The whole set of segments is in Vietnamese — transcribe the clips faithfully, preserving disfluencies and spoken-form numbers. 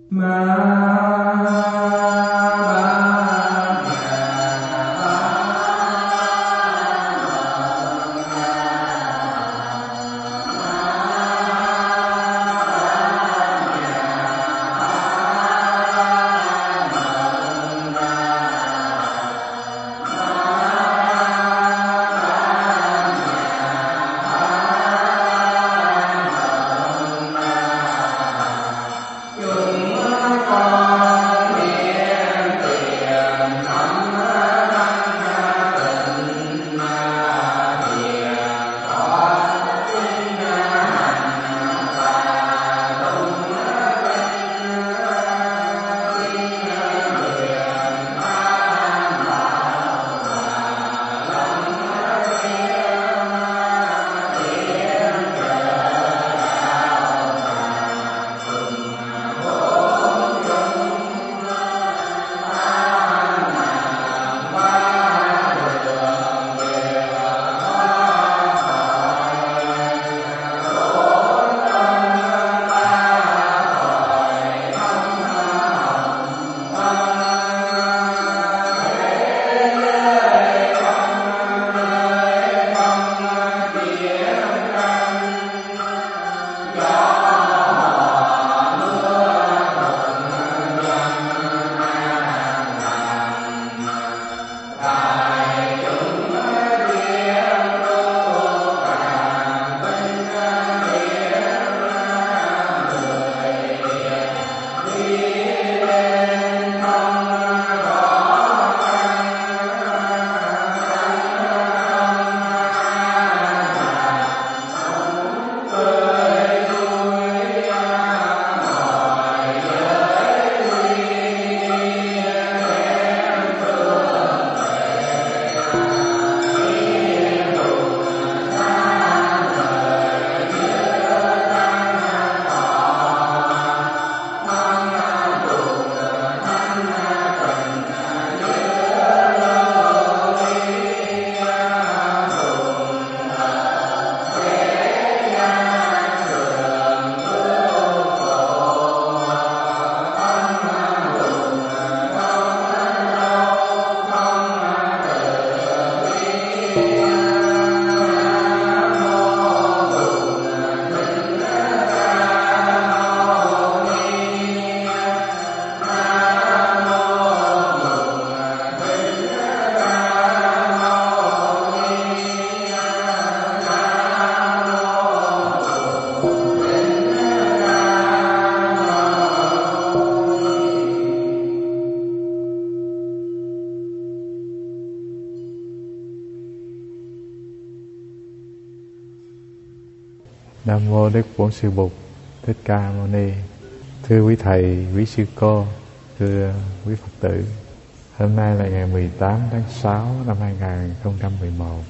Nam mô Đức Bổn Sư Bụt Thích Ca Mâu Ni. Thưa quý thầy, quý sư cô, thưa quý Phật tử, hôm nay là ngày mười tám tháng sáu năm hai nghìn không trăm mười một.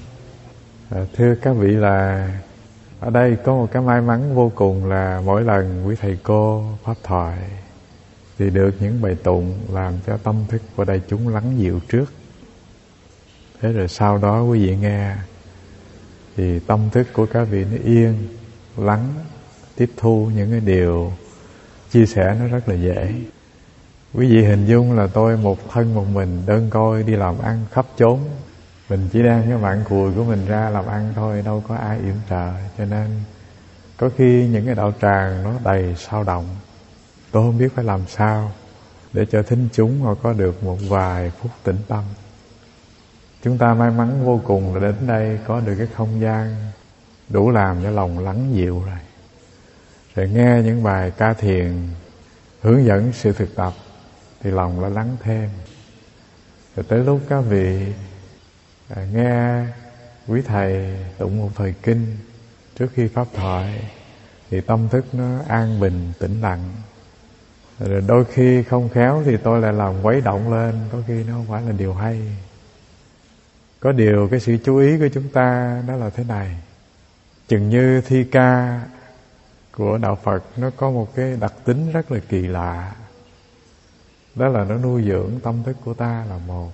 À, thưa các vị, là ở đây có một cái may mắn vô cùng là mỗi lần quý thầy cô pháp thoại thì được những bài tụng làm cho tâm thức của đại chúng lắng dịu trước. Thế rồi sau đó quý vị nghe thì tâm thức của các vị nó yên, lắng, tiếp thu những cái điều chia sẻ nó rất là dễ. Quý vị hình dung là tôi một thân một mình đơn côi đi làm ăn khắp chốn, mình chỉ đem cái mạng cùi của mình ra làm ăn thôi, đâu có ai yểm trợ. Cho nên có khi những cái đạo tràng nó đầy sao động, tôi không biết phải làm sao để cho thính chúng họ có được một vài phút tĩnh tâm. Chúng ta may mắn vô cùng là đến đây có được cái không gian đủ làm cho lòng lắng dịu rồi. Rồi nghe những bài ca thiền hướng dẫn sự thực tập thì lòng đã lắng thêm. Rồi tới lúc các vị à, nghe quý thầy tụng một thời kinh trước khi pháp thoại thì tâm thức nó an bình tĩnh lặng. Rồi đôi khi không khéo thì tôi lại làm quấy động lên, có khi nó không phải là điều hay. Có điều cái sự chú ý của chúng ta đó là thế này: chừng như thi ca của đạo Phật nó có một cái đặc tính rất là kỳ lạ, đó là nó nuôi dưỡng tâm thức của ta là một,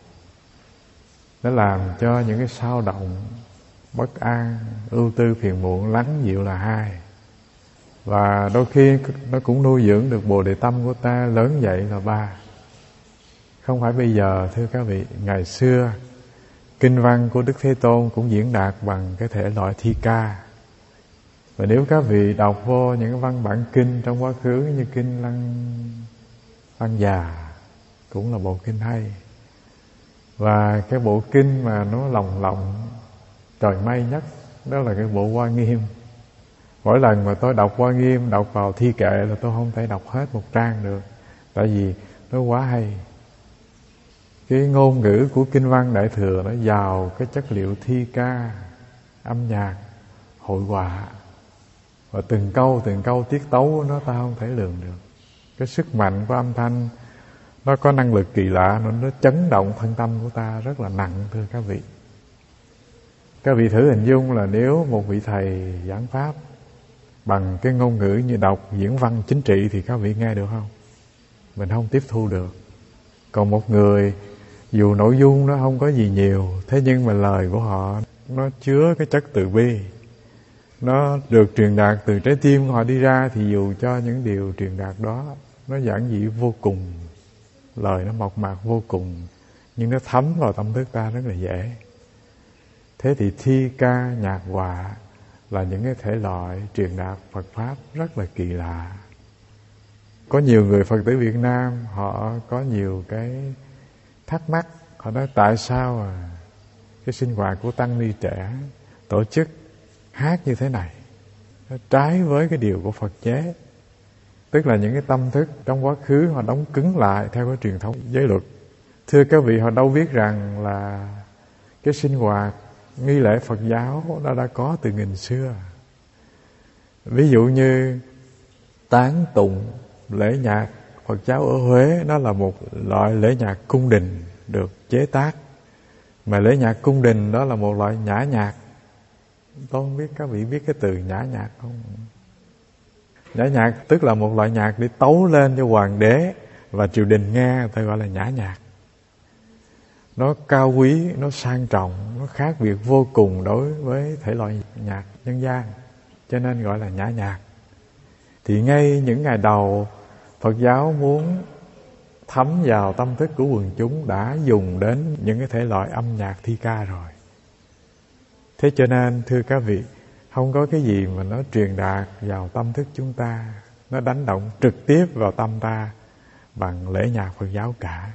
nó làm cho những cái sao động, bất an, ưu tư, phiền muộn lắng dịu là hai. Và đôi khi nó cũng nuôi dưỡng được bồ đề tâm của ta lớn vậy là ba. Không phải bây giờ thưa các vị, ngày xưa kinh văn của Đức Thế Tôn cũng diễn đạt bằng cái thể loại thi ca. Và nếu các vị đọc vô những văn bản kinh trong quá khứ như kinh Lăng Lăng Già cũng là bộ kinh hay. Và cái bộ kinh mà nó lồng lộng trời mây nhất đó là cái bộ Hoa Nghiêm. Mỗi lần mà tôi đọc Hoa Nghiêm, đọc vào thi kệ là tôi không thể đọc hết một trang được, tại vì nó quá hay. Cái ngôn ngữ của kinh văn Đại Thừa nó giàu cái chất liệu thi ca, âm nhạc, hội họa, và từng câu từng câu tiết tấu nó ta không thể lường được. Cái sức mạnh của âm thanh nó có năng lực kỳ lạ, nó, nó chấn động thân tâm của ta rất là nặng thưa các vị. Các vị thử hình dung là nếu một vị thầy giảng pháp bằng cái ngôn ngữ như đọc diễn văn chính trị thì các vị nghe được không? Mình không tiếp thu được. Còn một người dù nội dung nó không có gì nhiều, thế nhưng mà lời của họ nó chứa cái chất từ bi, nó được truyền đạt từ trái tim của họ đi ra, thì dù cho những điều truyền đạt đó nó giản dị vô cùng, lời nó mộc mạc vô cùng, nhưng nó thấm vào tâm thức ta rất là dễ. Thế thì thi ca, nhạc họa là những cái thể loại truyền đạt Phật Pháp rất là kỳ lạ. Có nhiều người Phật tử Việt Nam họ có nhiều cái thắc mắc. Họ nói tại sao à, cái sinh hoạt của tăng ni trẻ tổ chức hát như thế này, nó trái với cái điều của Phật chế. Tức là những cái tâm thức trong quá khứ họ đóng cứng lại theo cái truyền thống giới luật. Thưa các vị, họ đâu biết rằng là cái sinh hoạt nghi lễ Phật giáo nó đã có từ nghìn xưa. Ví dụ như tán tụng, lễ nhạc Phật giáo ở Huế, nó là một loại lễ nhạc cung đình được chế tác. Mà lễ nhạc cung đình đó là một loại nhã nhạc. Tôi không biết các vị biết cái từ nhã nhạc không? Nhã nhạc tức là một loại nhạc để tấu lên cho hoàng đế và triều đình nghe, người ta gọi là nhã nhạc. Nó cao quý, nó sang trọng, nó khác biệt vô cùng đối với thể loại nhạc nhân gian, cho nên gọi là nhã nhạc. Thì ngay những ngày đầu Phật giáo muốn thấm vào tâm thức của quần chúng đã dùng đến những cái thể loại âm nhạc thi ca rồi. Thế cho nên thưa các vị, không có cái gì mà nó truyền đạt vào tâm thức chúng ta, nó đánh động trực tiếp vào tâm ta bằng lễ nhạc Phật giáo cả.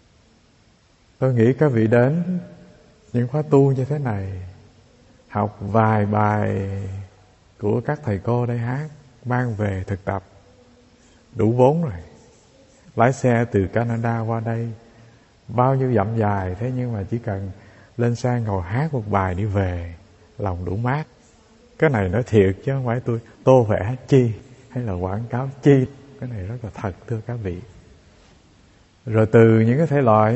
Tôi nghĩ các vị đến những khóa tu như thế này, học vài bài của các thầy cô đây hát, mang về thực tập, đủ vốn rồi. Lái xe từ Canada qua đây, bao nhiêu dặm dài, thế nhưng mà chỉ cần lên xe ngồi hát một bài đi về, lòng đủ mát. Cái này nói thiệt chứ không phải tôi tô vẽ chi hay là quảng cáo chi. Cái này rất là thật thưa các vị. Rồi từ những cái thể loại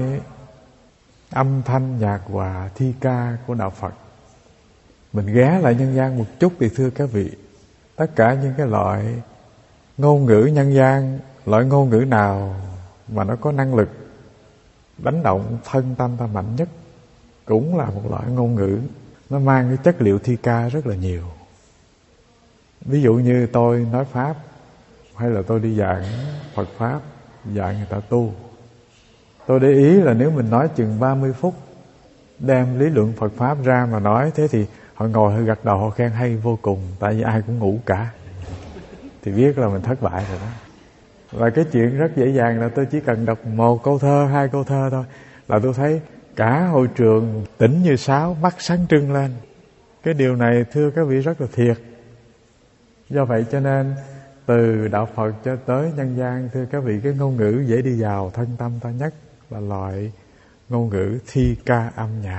âm thanh nhạc họa thi ca của đạo Phật, mình ghé lại nhân gian một chút thì thưa các vị, tất cả những cái loại ngôn ngữ nhân gian, loại ngôn ngữ nào mà nó có năng lực đánh động thân tâm ta mạnh nhất cũng là một loại ngôn ngữ nó mang cái chất liệu thi ca rất là nhiều. Ví dụ như tôi nói Pháp, hay là tôi đi giảng Phật Pháp, dạy người ta tu, tôi để ý là nếu mình nói chừng ba mươi phút đem lý luận Phật Pháp ra mà nói, thế thì họ ngồi họ gật đầu họ khen hay vô cùng, tại vì ai cũng ngủ cả, thì biết là mình thất bại rồi đó. Và cái chuyện rất dễ dàng là tôi chỉ cần đọc một câu thơ, hai câu thơ thôi là tôi thấy cả hội trường tỉnh như sáo, mắt sáng trưng lên. Cái điều này thưa các vị rất là thiệt. Do vậy cho nên từ đạo Phật cho tới nhân gian, thưa các vị, cái ngôn ngữ dễ đi vào thân tâm ta nhất là loại ngôn ngữ thi ca âm nhạc.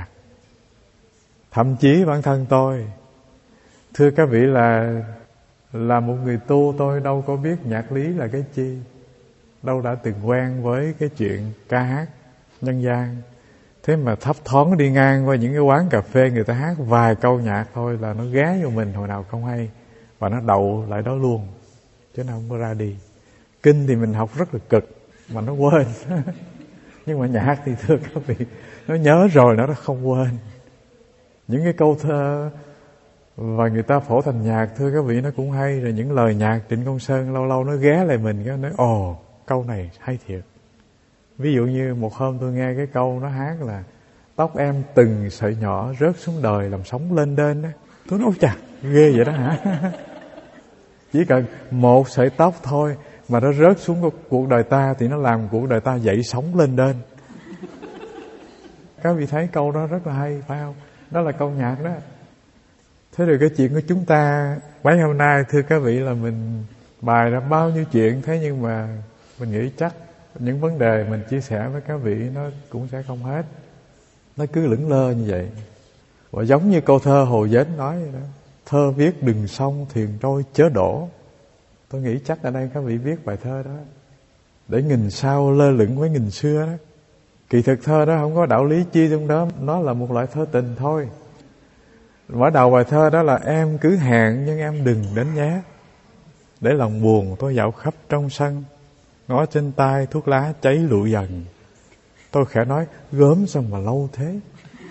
Thậm chí bản thân tôi, thưa các vị, là là một người tu, tôi đâu có biết nhạc lý là cái chi, đâu đã từng quen với cái chuyện ca hát nhân gian. Thế mà thấp thoáng đi ngang qua những cái quán cà phê, người ta hát vài câu nhạc thôi là nó ghé vô mình hồi nào không hay, và nó đậu lại đó luôn, chứ nó không có ra đi. Kinh thì mình học rất là cực mà nó quên nhưng mà nhạc thì thưa các vị, nó nhớ rồi nó không quên. Những cái câu thơ Và người ta phổ thành nhạc, thưa các vị, nó cũng hay. Rồi những lời nhạc Trịnh Công Sơn lâu lâu nó ghé lại mình, cái nói ồ, câu này hay thiệt. Ví dụ như một hôm tôi nghe cái câu nó hát là tóc em từng sợi nhỏ rớt xuống đời làm sóng lên đên đó. Tôi nói ôi chà, ghê vậy đó hả? Chỉ cần một sợi tóc thôi mà nó rớt xuống cuộc đời ta thì nó làm cuộc đời ta dậy sóng lên đên. Các vị thấy câu đó rất là hay, phải không? Đó là câu nhạc đó. Thế rồi cái chuyện của chúng ta mấy hôm nay, thưa các vị, là mình bài ra bao nhiêu chuyện. Thế nhưng mà mình nghĩ chắc những vấn đề mình chia sẻ với các vị nó cũng sẽ không hết. Nó cứ lững lơ như vậy. Và giống như câu thơ Hồ Dến nói vậy đó: thơ viết đừng sông thuyền trôi chớ đổ. Tôi nghĩ chắc ở đây các vị viết bài thơ đó để nghìn sao lơ lửng với nghìn xưa đó. Kỳ thực thơ đó không có đạo lý chi trong đó, nó là một loại thơ tình thôi. Mở đầu bài thơ đó là em cứ hẹn nhưng em đừng đến nhé, để lòng buồn tôi dạo khắp trong sân, ngó trên tay thuốc lá cháy lụi dần. Tôi khẽ nói gớm sao mà lâu thế.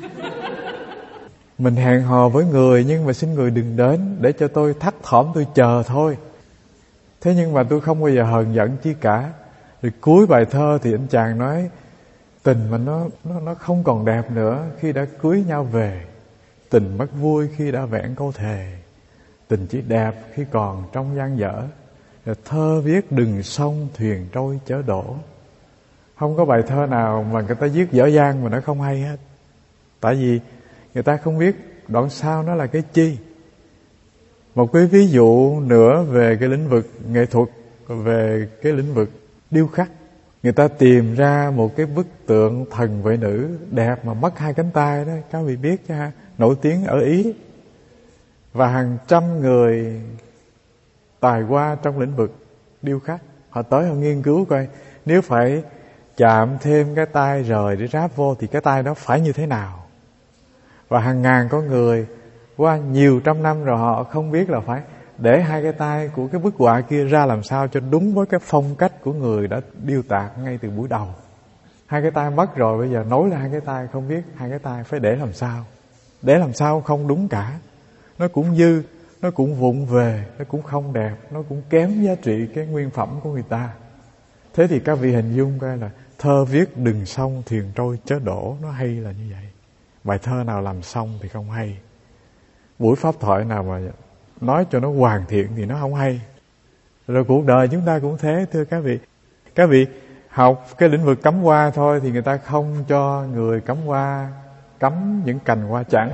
Mình hẹn hò với người nhưng mà xin người đừng đến, để cho tôi thắt thỏm tôi chờ thôi. Thế nhưng mà tôi không bao giờ hờn giận chi cả. Rồi cuối bài thơ thì anh chàng nói tình mà nó, nó, nó không còn đẹp nữa khi đã cưới nhau về. Tình mất vui khi đã vẹn câu thề. Tình chỉ đẹp khi còn trong gian dở. Rồi thơ viết đừng sông thuyền trôi chớ đổ. Không có bài thơ nào mà người ta viết dở dang mà nó không hay hết. Tại vì người ta không biết đoạn sau nó là cái chi. Một cái ví dụ nữa về cái lĩnh vực nghệ thuật, về cái lĩnh vực điêu khắc. Người ta tìm ra một cái bức tượng thần vệ nữ đẹp mà mất hai cánh tay đó, các vị biết chứ ha, nổi tiếng ở Ý. Và hàng trăm người tài hoa trong lĩnh vực điêu khắc, họ tới họ nghiên cứu coi nếu phải chạm thêm cái tay rời để ráp vô thì cái tay đó phải như thế nào. Và hàng ngàn con người qua nhiều trăm năm rồi họ không biết là phải để hai cái tay của cái bức họa kia ra làm sao cho đúng với cái phong cách của người đã điêu tạc ngay từ buổi đầu. Hai cái tay mất rồi, bây giờ nối lại hai cái tay, không biết hai cái tay phải để làm sao. Để làm sao không đúng cả. Nó cũng dư, nó cũng vụng về, nó cũng không đẹp, nó cũng kém giá trị cái nguyên phẩm của người ta. Thế thì các vị hình dung coi là thơ viết đừng sông thuyền trôi chớ đổ, nó hay là như vậy. Bài thơ nào làm xong thì không hay. Buổi pháp thoại nào mà nói cho nó hoàn thiện thì nó không hay. Rồi cuộc đời chúng ta cũng thế, thưa các vị. Các vị học cái lĩnh vực cắm hoa thôi thì người ta không cho người cắm hoa cắm những cành hoa chẵn.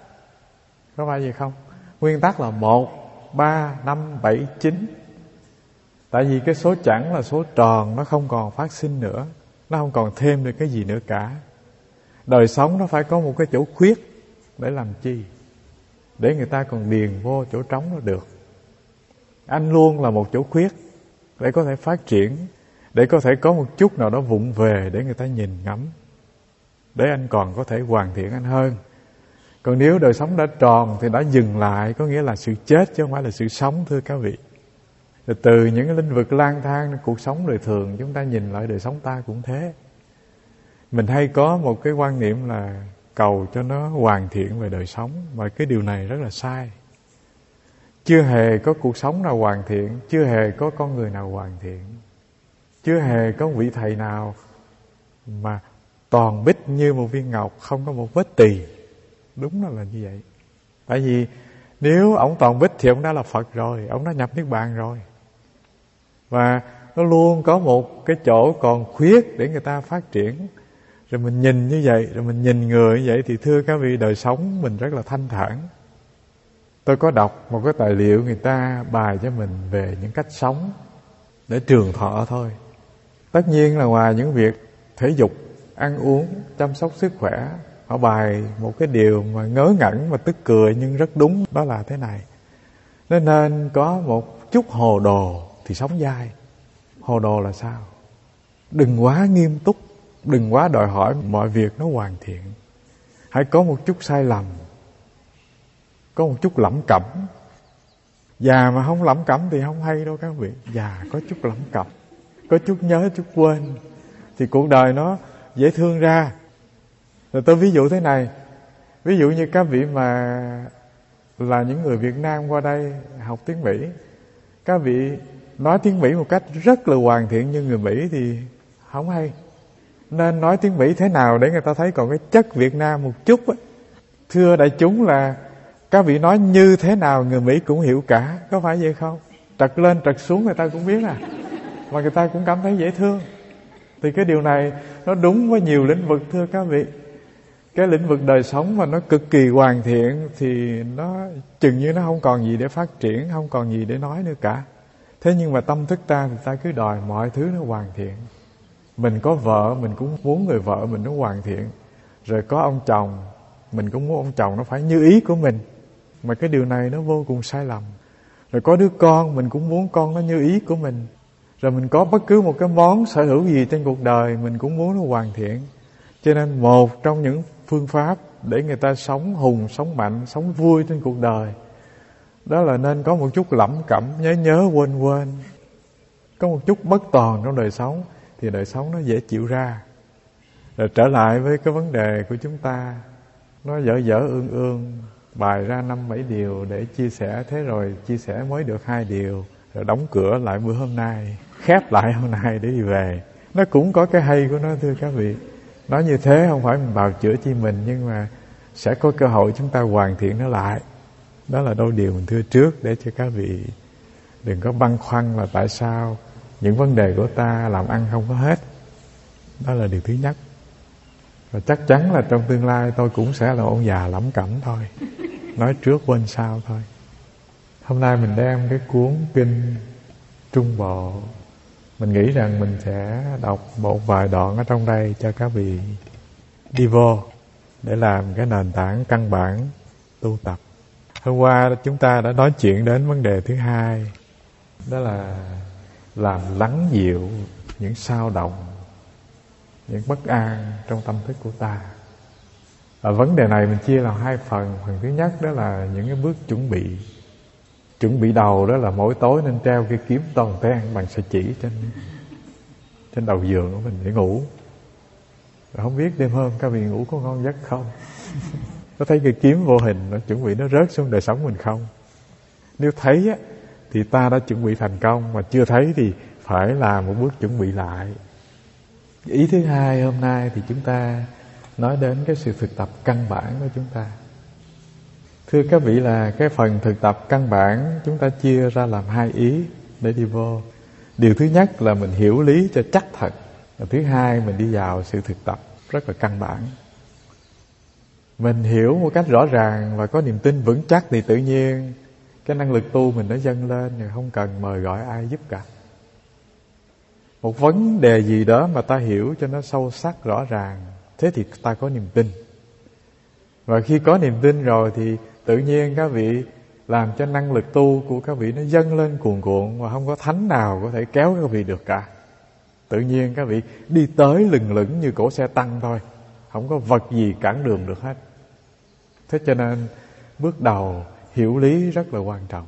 Có phải gì không? Nguyên tắc là một, ba, năm, bảy, chín. Tại vì cái số chẵn là số tròn, nó không còn phát sinh nữa, nó không còn thêm được cái gì nữa cả. Đời sống nó phải có một cái chỗ khuyết. Để làm chi? Để người ta còn điền vô chỗ trống nó được. Anh luôn là một chỗ khuyết để có thể phát triển, để có thể có một chút nào đó vụng về để người ta nhìn ngắm, để anh còn có thể hoàn thiện anh hơn. Còn nếu đời sống đã tròn thì đã dừng lại, có nghĩa là sự chết chứ không phải là sự sống, thưa các vị. Rồi từ những cái lĩnh vực lang thang cuộc sống đời thường, chúng ta nhìn lại đời sống ta cũng thế. Mình hay có một cái quan niệm là cầu cho nó hoàn thiện về đời sống, mà cái điều này rất là sai. Chưa hề có cuộc sống nào hoàn thiện, chưa hề có con người nào hoàn thiện, chưa hề có vị thầy nào mà toàn bích như một viên ngọc, không có một vết tì. Đúng là là như vậy. Tại vì nếu ông toàn bích thì ông đã là Phật rồi, ông đã nhập Niết Bàn rồi. Và nó luôn có một cái chỗ còn khuyết để người ta phát triển. Rồi mình nhìn như vậy, rồi mình nhìn người như vậy thì thưa các vị, đời sống mình rất là thanh thản. Tôi có đọc một cái tài liệu người ta bài cho mình về những cách sống để trường thọ thôi. Tất nhiên là ngoài những việc thể dục, ăn uống, chăm sóc sức khỏe, họ bài một cái điều mà ngớ ngẩn mà tức cười nhưng rất đúng, đó là thế này: nó nên có một chút hồ đồ thì sống dai. Hồ đồ là sao? Đừng quá nghiêm túc, đừng quá đòi hỏi mọi việc nó hoàn thiện. Hãy có một chút sai lầm, có một chút lẩm cẩm. Già mà không lẩm cẩm thì không hay đâu các vị. Già có chút lẩm cẩm, có chút nhớ, chút quên thì cuộc đời nó dễ thương ra. Rồi tôi ví dụ thế này. Ví dụ như các vị mà là những người Việt Nam qua đây học tiếng Mỹ. Các vị nói tiếng Mỹ một cách rất là hoàn thiện, nhưng người Mỹ thì không hay. Nên nói tiếng Mỹ thế nào để người ta thấy còn cái chất Việt Nam một chút á. Thưa đại chúng là các vị nói như thế nào người Mỹ cũng hiểu cả, có phải vậy không? Trật lên trật xuống người ta cũng biết à, mà người ta cũng cảm thấy dễ thương. Thì cái điều này nó đúng với nhiều lĩnh vực thưa các vị. Cái lĩnh vực đời sống mà nó cực kỳ hoàn thiện thì nó chừng như nó không còn gì để phát triển, không còn gì để nói nữa cả. Thế nhưng mà tâm thức ta thì ta cứ đòi mọi thứ nó hoàn thiện. Mình có vợ, mình cũng muốn người vợ mình nó hoàn thiện. Rồi có ông chồng, mình cũng muốn ông chồng nó phải như ý của mình. Mà cái điều này nó vô cùng sai lầm. Rồi có đứa con, mình cũng muốn con nó như ý của mình. Rồi mình có bất cứ một cái món sở hữu gì trên cuộc đời, mình cũng muốn nó hoàn thiện. Cho nên một trong những phương pháp để người ta sống hùng, sống mạnh, sống vui trên cuộc đời, đó là nên có một chút lẩm cẩm, nhớ nhớ, quên quên. Có một chút bất toàn trong đời sống thì đời sống nó dễ chịu ra. Rồi trở lại với cái vấn đề của chúng ta, nó dở dở ương ương, bài ra năm bảy điều để chia sẻ. Thế rồi chia sẻ mới được hai điều, rồi đóng cửa lại bữa hôm nay, khép lại hôm nay để đi về. Nó cũng có cái hay của nó thưa các vị. Nói như thế không phải mình bào chữa chi mình, nhưng mà sẽ có cơ hội chúng ta hoàn thiện nó lại. Đó là đôi điều mình thưa trước để cho các vị đừng có băn khoăn là tại sao những vấn đề của ta làm ăn không có hết. Đó là điều thứ nhất. Và chắc chắn là trong tương lai tôi cũng sẽ là ông già lẩm cẩm thôi. Nói trước quên sau thôi. Hôm nay mình đem cái cuốn kinh Trung Bộ. Mình nghĩ rằng mình sẽ đọc một vài đoạn ở trong đây cho các vị đi vô để làm cái nền tảng căn bản tu tập. Hôm qua chúng ta đã nói chuyện đến vấn đề thứ hai, đó là làm lắng dịu những xao động, những bất an trong tâm thức của ta. Ở vấn đề này mình chia làm hai phần. Phần thứ nhất đó là những cái bước chuẩn bị. Chuẩn bị đầu đó là mỗi tối nên treo cái kiếm toàn ten bằng sợi chỉ trên trên đầu giường của mình để ngủ. Rồi không biết đêm hôm các vị ngủ có ngon giấc không? Có thấy cái kiếm vô hình nó chuẩn bị nó rớt xuống đời sống mình không? Nếu thấy á, thì ta đã chuẩn bị thành công, mà chưa thấy thì phải làm một bước chuẩn bị lại. Ý thứ hai hôm nay thì chúng ta nói đến cái sự thực tập căn bản của chúng ta. Thưa các vị là cái phần thực tập căn bản chúng ta chia ra làm hai ý để đi vô. Điều thứ nhất là mình hiểu lý cho chắc thật. Và thứ hai mình đi vào sự thực tập rất là căn bản. Mình hiểu một cách rõ ràng và có niềm tin vững chắc thì tự nhiên cái năng lực tu mình nó dâng lên, rồi không cần mời gọi ai giúp cả. Một vấn đề gì đó mà ta hiểu cho nó sâu sắc rõ ràng, thế thì ta có niềm tin. Và khi có niềm tin rồi thì tự nhiên các vị làm cho năng lực tu của các vị nó dâng lên cuồn cuộn, và không có thánh nào có thể kéo các vị được cả. Tự nhiên các vị đi tới lừng lững như cỗ xe tăng thôi, không có vật gì cản đường được hết. Thế cho nên bước đầu hiểu lý rất là quan trọng.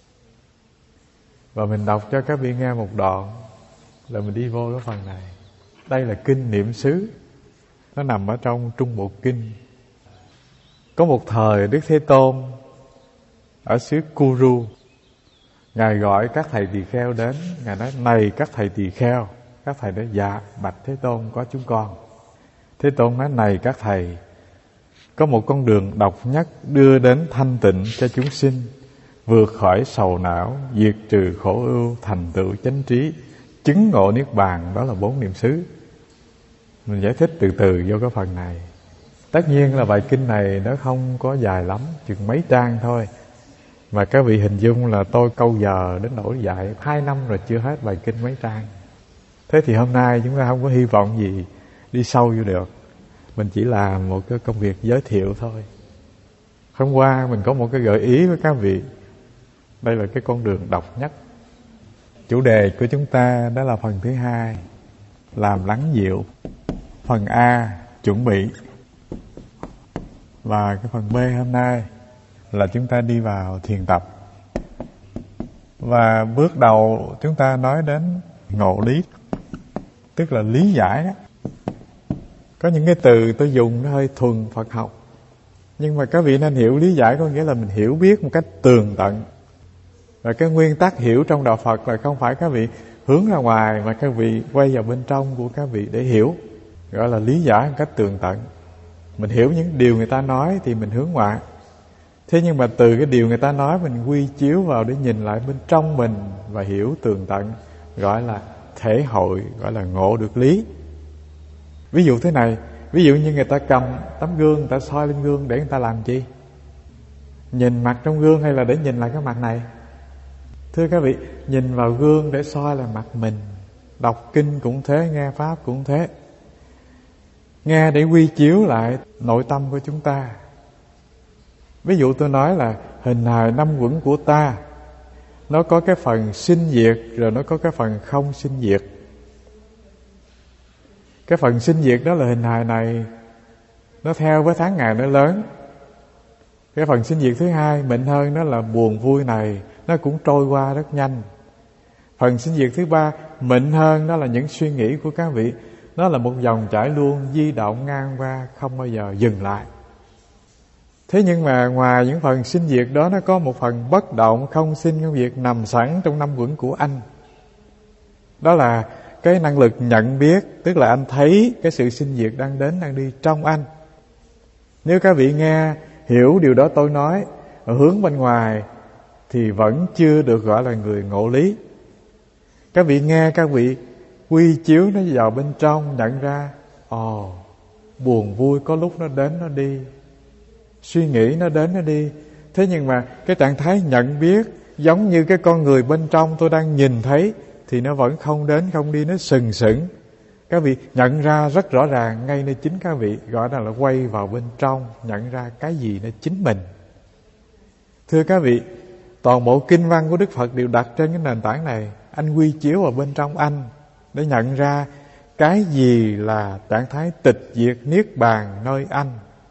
Và mình đọc cho các vị nghe một đoạn là mình đi vô cái phần này. Đây là kinh Niệm xứ, nó nằm ở trong Trung Bộ Kinh. Có một thời Đức Thế Tôn ở xứ Kuru, Ngài gọi các thầy tỳ kheo đến. Ngài nói: này các thầy tỳ kheo. Các thầy nói: dạ bạch Thế Tôn, có chúng con. Thế Tôn nói: này các thầy, có một con đường độc nhất đưa đến thanh tịnh cho chúng sinh, vượt khỏi sầu não, diệt trừ khổ ưu, thành tựu chánh trí, chứng ngộ niết bàn. Đó là bốn niệm xứ. Mình giải thích từ từ vô cái phần này. Tất nhiên là bài kinh này nó không có dài lắm, chừng mấy trang thôi. Mà các vị hình dung là tôi câu giờ đến nỗi dạy hai năm rồi chưa hết bài kinh mấy trang. Thế thì hôm nay chúng ta không có hy vọng gì đi sâu vô được. Mình chỉ làm một cái công việc giới thiệu thôi. Hôm qua mình có một cái gợi ý với các vị. Đây là cái con đường độc nhất. Chủ đề của chúng ta đó là phần thứ hai, làm lắng dịu. Phần A, chuẩn bị. Và cái phần B hôm nay là chúng ta đi vào thiền tập. Và bước đầu chúng ta nói đến ngộ lý, tức là lý giải đó. Có những cái từ tôi dùng nó hơi thuần Phật học, Nhưng mà các vị nên hiểu lý giải có nghĩa là mình hiểu biết một cách tường tận. Và cái nguyên tắc hiểu trong đạo Phật là không phải các vị hướng ra ngoài, mà các vị quay vào bên trong của các vị để hiểu, gọi là lý giải một cách tường tận. Mình hiểu những điều người ta nói thì mình hướng ngoại. Thế nhưng mà từ cái điều người ta nói mình quy chiếu vào để nhìn lại bên trong mình và hiểu tường tận, gọi là thể hội, gọi là ngộ được lý. Ví dụ thế này, ví dụ như người ta cầm tấm gương, người ta soi lên gương để người ta làm chi? Nhìn mặt trong gương hay là để nhìn lại cái mặt này? Thưa các vị, nhìn vào gương để soi là mặt mình. Đọc kinh cũng thế, nghe pháp cũng thế. Nghe để quy chiếu lại nội tâm của chúng ta. Ví dụ tôi nói là hình hài năm uẩn của ta, nó có cái phần sinh diệt, rồi nó có cái phần không sinh diệt. Cái phần sinh diệt đó là hình hài này, nó theo với tháng ngày nó lớn. Cái phần sinh diệt thứ hai mịn hơn, đó là buồn vui này, nó cũng trôi qua rất nhanh. Phần sinh diệt thứ ba mịn hơn, đó là những suy nghĩ của các vị. Nó là một dòng chảy luôn, di động ngang qua, không bao giờ dừng lại. Thế nhưng mà ngoài những phần sinh diệt đó, nó có một phần bất động, không sinh không diệt nằm sẵn trong năm uẩn của anh. Đó là cái năng lực nhận biết, tức là anh thấy cái sự sinh diệt đang đến, đang đi trong anh. Nếu các vị nghe, hiểu điều đó tôi nói, ở hướng bên ngoài, thì vẫn chưa được gọi là người ngộ lý. Các vị nghe, các vị quy chiếu nó vào bên trong, nhận ra, ồ, oh, buồn vui có lúc nó đến nó đi, suy nghĩ nó đến nó đi. Thế nhưng mà cái trạng thái nhận biết, giống như cái con người bên trong tôi đang nhìn thấy, thì nó vẫn không đến không đi, nó sừng sững. Các vị nhận ra rất rõ ràng ngay nơi chính các vị, gọi là, là quay vào bên trong, nhận ra cái gì nó chính mình. Thưa các vị, toàn bộ kinh văn của Đức Phật đều đặt trên cái nền tảng này. Anh quy chiếu vào bên trong anh để nhận ra cái gì là trạng thái tịch diệt niết bàn nơi anh.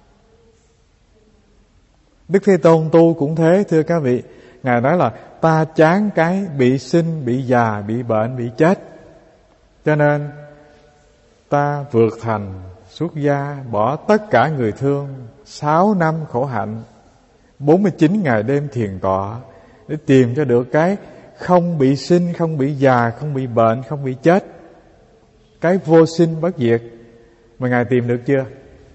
Đức Thế Tôn tu cũng thế, thưa các vị. Ngài nói là ta chán cái bị sinh, bị già, bị bệnh, bị chết, cho nên ta vượt thành xuất gia, bỏ tất cả người thương, sáu năm khổ hạnh, bốn mươi chín ngày đêm thiền tọa, để tìm cho được cái không bị sinh, không bị già, không bị bệnh, không bị chết, cái vô sinh bất diệt. Mà Ngài tìm được chưa?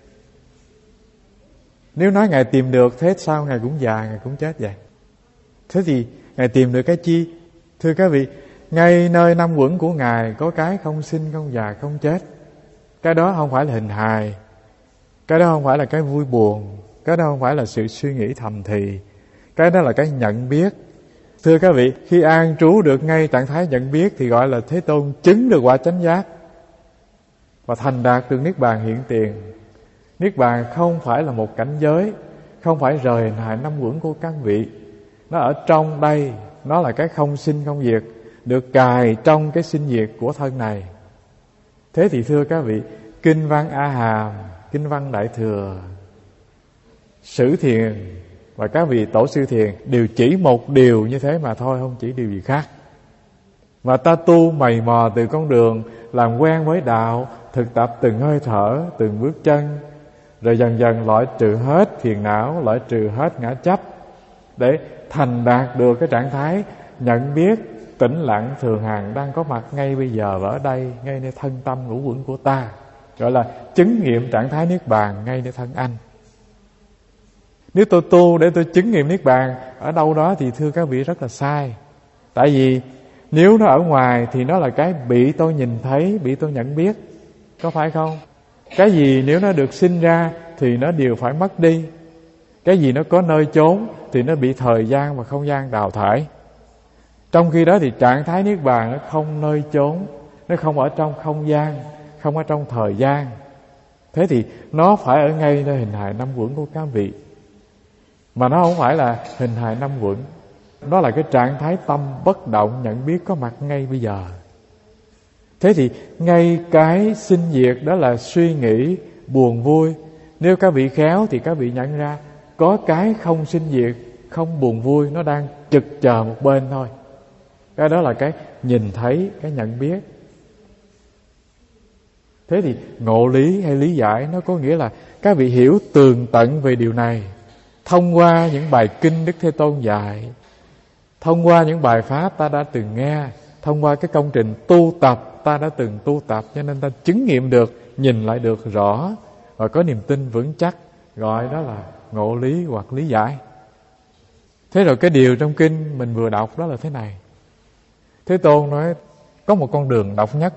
Nếu nói Ngài tìm được, thế sao Ngài cũng già, Ngài cũng chết vậy? Thế thì Ngài tìm được cái chi? Thưa các vị, ngay nơi năm uẩn của Ngài có cái không sinh, không già, không chết. Cái đó không phải là hình hài, cái đó không phải là cái vui buồn, cái đó không phải là sự suy nghĩ thầm thì, cái đó là cái nhận biết. Thưa các vị, khi an trú được ngay trạng thái nhận biết thì gọi là Thế Tôn chứng được quả chánh giác và thành đạt được niết bàn hiện tiền. Niết bàn không phải là một cảnh giới, không phải rời hình hài năm uẩn của các vị. Nó ở trong đây, nó là cái không sinh không diệt, được cài trong cái sinh diệt của thân này. Thế thì thưa các vị, kinh văn A Hàm, kinh văn Đại Thừa, Sử Thiền và các vị tổ sư thiền đều chỉ một điều như thế mà thôi, không chỉ điều gì khác. Và ta tu mày mò từ con đường, làm quen với đạo, thực tập từng hơi thở, từng bước chân, rồi dần dần loại trừ hết phiền não, loại trừ hết ngã chấp, để thành đạt được cái trạng thái nhận biết tĩnh lặng thường hằng đang có mặt ngay bây giờ và ở đây, ngay nơi thân tâm ngũ uẩn của ta, gọi là chứng nghiệm trạng thái niết bàn ngay nơi thân anh. Nếu tôi tu để tôi chứng nghiệm niết bàn ở đâu đó thì thưa các vị rất là sai. Tại vì nếu nó ở ngoài thì nó là cái bị tôi nhìn thấy, bị tôi nhận biết, có phải không? Cái gì nếu nó được sinh ra thì nó đều phải mất đi. Cái gì nó có nơi chốn thì nó bị thời gian và không gian đào thải. Trong khi đó thì trạng thái niết bàn nó không nơi chốn, nó không ở trong không gian, không ở trong thời gian. Thế thì nó phải ở ngay nơi hình hài năm uẩn của các vị. Mà nó không phải là hình hài năm uẩn, nó là cái trạng thái tâm bất động nhận biết có mặt ngay bây giờ. Thế thì ngay cái sinh diệt đó là suy nghĩ buồn vui. Nếu các vị khéo thì các vị nhận ra có cái không sinh diệt, không buồn vui, nó đang chực chờ một bên thôi. Cái đó là cái nhìn thấy, cái nhận biết. Thế thì ngộ lý hay lý giải nó có nghĩa là các vị hiểu tường tận về điều này thông qua những bài kinh Đức Thế Tôn dạy, thông qua những bài pháp ta đã từng nghe, thông qua cái công trình tu tập ta đã từng tu tập, cho nên ta chứng nghiệm được, nhìn lại được rõ và có niềm tin vững chắc, gọi đó là ngộ lý hoặc lý giải. Thế rồi cái điều trong kinh mình vừa đọc đó là thế này. Thế Tôn nói có một con đường độc nhất,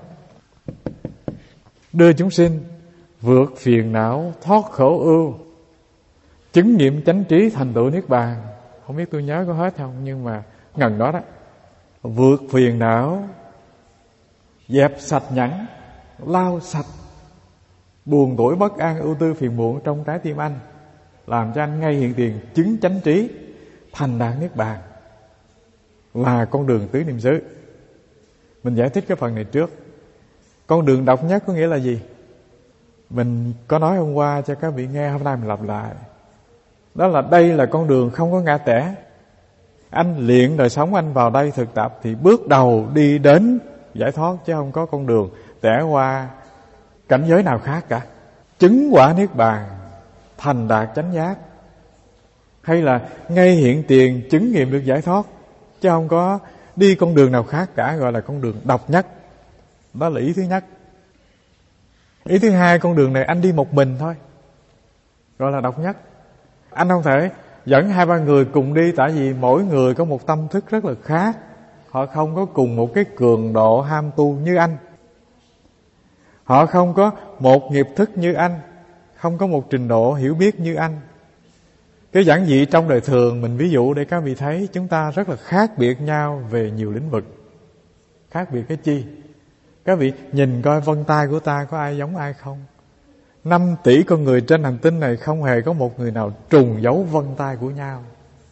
đưa chúng sinh vượt phiền não, thoát khổ ưu, chứng nghiệm chánh trí, thành tựu niết bàn. Không biết tôi nhớ có hết không, nhưng mà ngần đó đó. Vượt phiền não, dẹp sạch nhẫn, lau sạch buồn tuổi bất an ưu tư phiền muộn trong trái tim anh, làm cho anh ngay hiện tiền chứng chánh trí, thành đạt niết bàn, là con đường tứ niệm xứ. Mình giải thích cái phần này trước. Con đường độc nhất có nghĩa là gì? Mình có nói hôm qua cho các vị nghe, hôm nay mình lặp lại. Đó là đây là con đường không có ngã tẻ. Anh luyện đời sống anh vào đây thực tập thì bước đầu đi đến giải thoát, chứ không có con đường tẻ qua cảnh giới nào khác cả. Chứng quả niết bàn, thành đạt chánh giác, hay là ngay hiện tiền chứng nghiệm được giải thoát, chứ không có đi con đường nào khác cả, gọi là con đường độc nhất. Đó là ý thứ nhất. Ý thứ hai, con đường này anh đi một mình thôi, gọi là độc nhất. Anh không thể dẫn hai ba người cùng đi, tại vì mỗi người có một tâm thức rất là khác, họ không có cùng một cái cường độ ham tu như anh, họ không có một nghiệp thức như anh, không có một trình độ hiểu biết như anh. Cái giản dị trong đời thường mình ví dụ để các vị thấy chúng ta rất là khác biệt nhau về nhiều lĩnh vực. Khác biệt cái chi? Các vị nhìn coi vân tay của ta có ai giống ai không? Năm tỷ con người trên hành tinh này không hề có một người nào trùng dấu vân tay của nhau.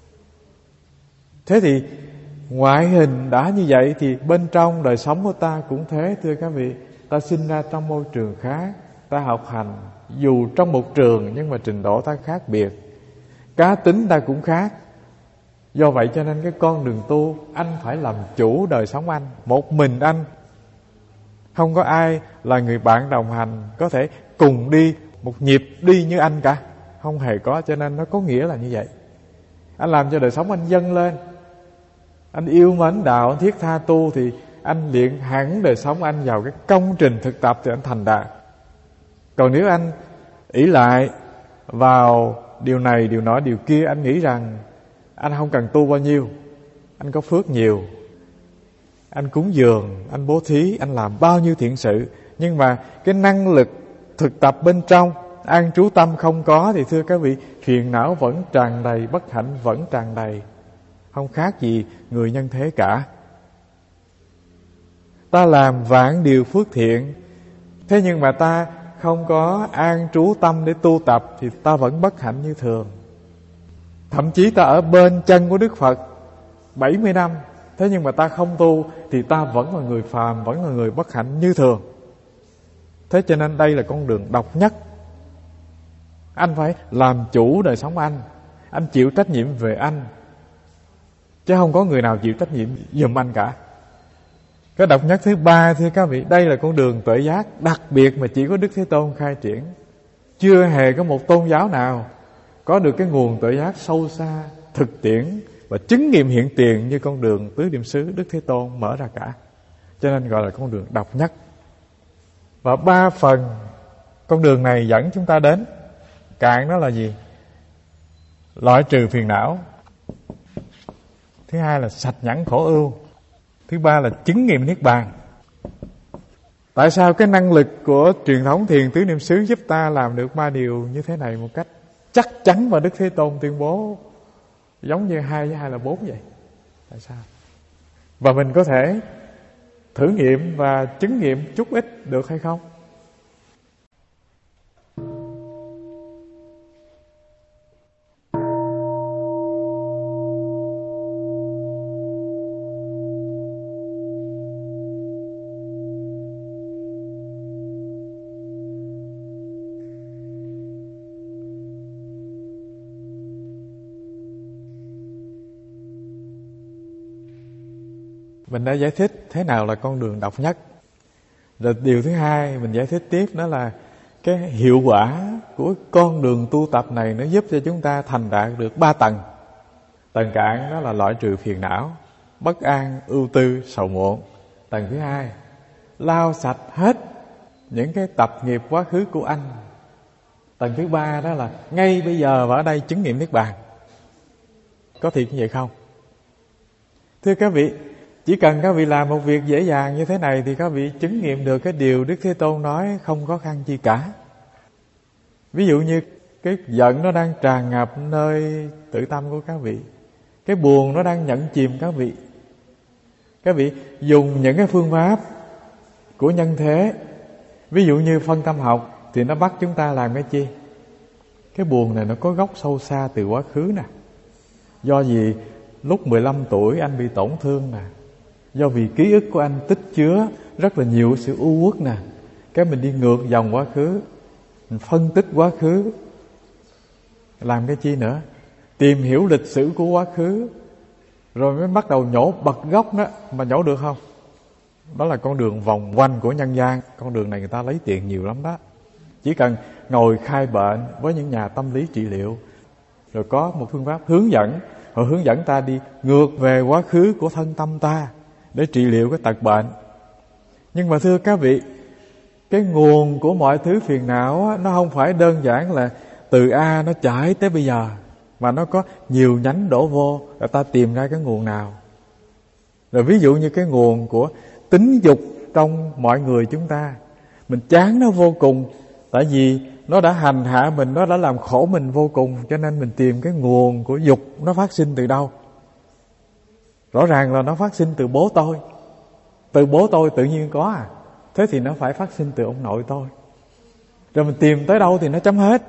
Thế thì ngoại hình đã như vậy thì bên trong đời sống của ta cũng thế, thưa các vị. Ta sinh ra trong môi trường khác, ta học hành dù trong một trường nhưng mà trình độ ta khác biệt, cá tính ta cũng khác. Do vậy cho nên cái con đường tu, anh phải làm chủ đời sống anh, một mình anh. Không có ai là người bạn đồng hành có thể cùng đi một nhịp đi như anh cả, không hề có. Cho nên nó có nghĩa là như vậy. Anh làm cho đời sống anh dâng lên, anh yêu mến đạo, anh thiết tha tu, thì anh luyện hẳn đời sống anh vào cái công trình thực tập thì anh thành đạt. Còn nếu anh ỷ lại vào điều này, điều nọ, điều kia, anh nghĩ rằng anh không cần tu bao nhiêu, anh có phước nhiều, anh cúng dường, anh bố thí, anh làm bao nhiêu thiện sự, nhưng mà cái năng lực thực tập bên trong, an trú tâm không có, thì thưa các vị, phiền não vẫn tràn đầy, bất hạnh vẫn tràn đầy, không khác gì người nhân thế cả. Ta làm vạn điều phước thiện, thế nhưng mà ta không có an trú tâm để tu tập thì ta vẫn bất hạnh như thường. Thậm chí ta ở bên chân của Đức Phật bảy mươi năm, thế nhưng mà ta không tu thì ta vẫn là người phàm, vẫn là người bất hạnh như thường. Thế cho nên đây là con đường độc nhất. Anh phải làm chủ đời sống anh, anh chịu trách nhiệm về anh, chứ không có người nào chịu trách nhiệm giùm anh cả. Cái độc nhất thứ ba, thưa các vị, đây là con đường tuệ giác đặc biệt mà chỉ có Đức Thế Tôn khai triển. Chưa hề có một tôn giáo nào có được cái nguồn tuệ giác sâu xa, thực tiễn và chứng nghiệm hiện tiền như con đường tứ niệm xứ Đức Thế Tôn mở ra cả. Cho nên gọi là con đường độc nhất. Và ba phần con đường này dẫn chúng ta đến. Cạn đó là gì? Loại trừ phiền não. Thứ hai là sạch nhẫn khổ ưu. Thứ ba là chứng nghiệm niết bàn. Tại sao cái năng lực của truyền thống thiền tứ niệm xứ giúp ta làm được ba điều như thế này một cách chắc chắn và Đức Thế Tôn tuyên bố giống như hai với hai là bốn vậy? Tại sao? Và mình có thể thử nghiệm và chứng nghiệm chút ít được hay không? Mình đã giải thích thế nào là con đường độc nhất. Rồi điều thứ hai mình giải thích tiếp đó là cái hiệu quả của con đường tu tập này nó giúp cho chúng ta thành đạt được ba tầng. Tầng cạn đó là loại trừ phiền não, bất an, ưu tư, sầu muộn. Tầng thứ hai, lau sạch hết những cái tập nghiệp quá khứ của anh. Tầng thứ ba đó là ngay bây giờ và ở đây chứng nghiệm Niết Bàn. Có thiệt như vậy không? Thưa các vị, chỉ cần các vị làm một việc dễ dàng như thế này thì các vị chứng nghiệm được cái điều Đức Thế Tôn nói không khó khăn chi cả. Ví dụ như cái giận nó đang tràn ngập nơi tự tâm của các vị, cái buồn nó đang nhận chìm các vị. Các vị dùng những cái phương pháp của nhân thế, ví dụ như phân tâm học, thì nó bắt chúng ta làm cái chi? Cái buồn này nó có gốc sâu xa từ quá khứ nè. Do gì lúc mười lăm tuổi anh bị tổn thương nè, do vì ký ức của anh tích chứa rất là nhiều sự u uất nè. Cái mình đi ngược dòng quá khứ, mình phân tích quá khứ. Làm cái chi nữa? Tìm hiểu lịch sử của quá khứ, rồi mới bắt đầu nhổ bật gốc đó. Mà nhổ được không? Đó là con đường vòng quanh của nhân gian. Con đường này người ta lấy tiền nhiều lắm đó. Chỉ cần ngồi khai bệnh với những nhà tâm lý trị liệu, rồi có một phương pháp hướng dẫn, họ hướng dẫn ta đi ngược về quá khứ của thân tâm ta để trị liệu cái tật bệnh. Nhưng mà thưa các vị, cái nguồn của mọi thứ phiền não á, nó không phải đơn giản là từ A nó chảy tới bây giờ, mà nó có nhiều nhánh đổ vô, rồi ta tìm ra cái nguồn nào. Rồi ví dụ như cái nguồn của tính dục trong mọi người chúng ta, mình chán nó vô cùng, tại vì nó đã hành hạ mình, nó đã làm khổ mình vô cùng, cho nên mình tìm cái nguồn của dục nó phát sinh từ đâu. Rõ ràng là nó phát sinh từ bố tôi. Từ bố tôi tự nhiên có à? Thế thì nó phải phát sinh từ ông nội tôi. Rồi mình tìm tới đâu thì nó chấm hết.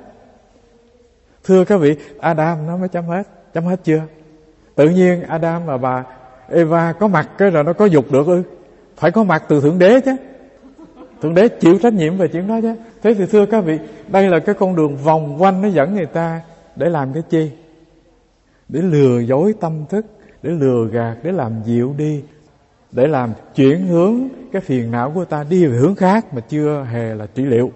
Thưa các vị, Adam nó mới chấm hết. Chấm hết chưa? Tự nhiên Adam và bà Eva có mặt cái rồi nó có dục được ư? Phải có mặt từ Thượng Đế chứ. Thượng Đế chịu trách nhiệm về chuyện đó chứ. Thế thì thưa các vị, đây là cái con đường vòng quanh nó dẫn người ta để làm cái chi? Để lừa dối tâm thức, để lừa gạt, để làm dịu đi, để làm chuyển hướng cái phiền não của ta đi về hướng khác mà chưa hề là trị liệu.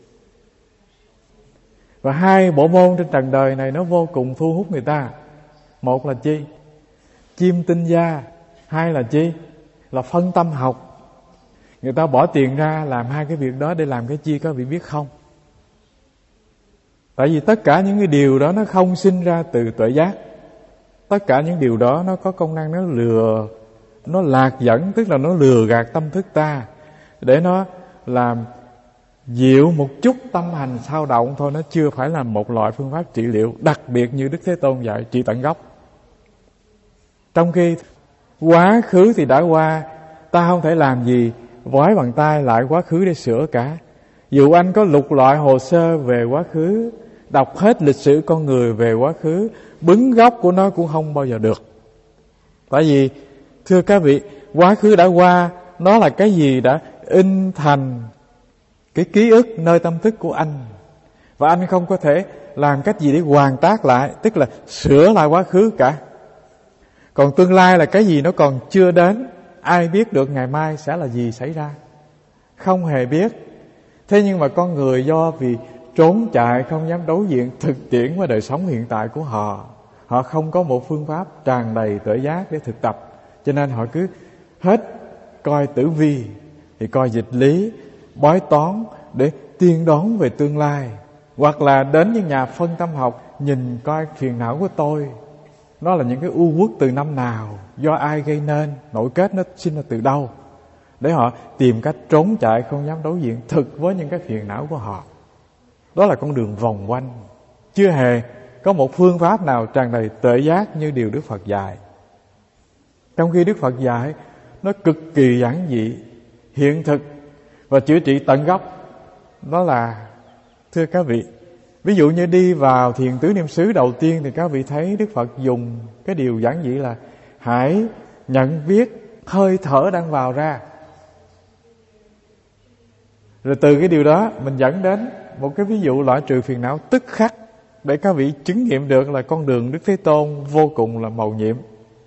Và hai bộ môn trên trần đời này nó vô cùng thu hút người ta. Một là chi? Chiêm tinh gia. Hai là chi? Là phân tâm học. Người ta bỏ tiền ra làm hai cái việc đó để làm cái chi, các vị biết không? Tại vì tất cả những cái điều đó nó không sinh ra từ tuệ giác. Tất cả những điều đó nó có công năng nó lừa, nó lạc dẫn, tức là nó lừa gạt tâm thức ta, để nó làm dịu một chút tâm hành sao động thôi. Nó chưa phải là một loại phương pháp trị liệu đặc biệt như Đức Thế Tôn dạy, trị tận gốc. Trong khi quá khứ thì đã qua, ta không thể làm gì vói bằng tay lại quá khứ để sửa cả. Dù anh có lục loại hồ sơ về quá khứ, đọc hết lịch sử con người về quá khứ, bứng gốc của nó cũng không bao giờ được. Tại vì thưa các vị, quá khứ đã qua, nó là cái gì đã in thành cái ký ức nơi tâm thức của anh, và anh không có thể làm cách gì để hoàn tác lại, tức là sửa lại quá khứ cả. Còn tương lai là cái gì nó còn chưa đến, ai biết được ngày mai sẽ là gì xảy ra? Không hề biết. Thế nhưng mà con người do vì trốn chạy, không dám đối diện thực tiễn với đời sống hiện tại của họ, họ không có một phương pháp tràn đầy tuệ giác để thực tập, cho nên họ cứ hết coi tử vi thì coi dịch lý, bói toán để tiên đoán về tương lai. Hoặc là đến những nhà phân tâm học, nhìn coi phiền não của tôi, nó là những cái u uất từ năm nào, do ai gây nên, nội kết nó sinh ra từ đâu, để họ tìm cách trốn chạy, không dám đối diện thực với những cái phiền não của họ. Đó là con đường vòng quanh. Chưa hề có một phương pháp nào tràn đầy tuệ giác như điều Đức Phật dạy. Trong khi Đức Phật dạy nó cực kỳ giản dị, hiện thực và chữa trị tận gốc. Đó là, thưa các vị, ví dụ như đi vào thiền tứ niệm xứ đầu tiên thì các vị thấy Đức Phật dùng cái điều giản dị là hãy nhận biết hơi thở đang vào ra. Rồi từ cái điều đó mình dẫn đến một cái ví dụ loại trừ phiền não tức khắc, để các vị chứng nghiệm được là con đường Đức Thế Tôn vô cùng là mầu nhiệm.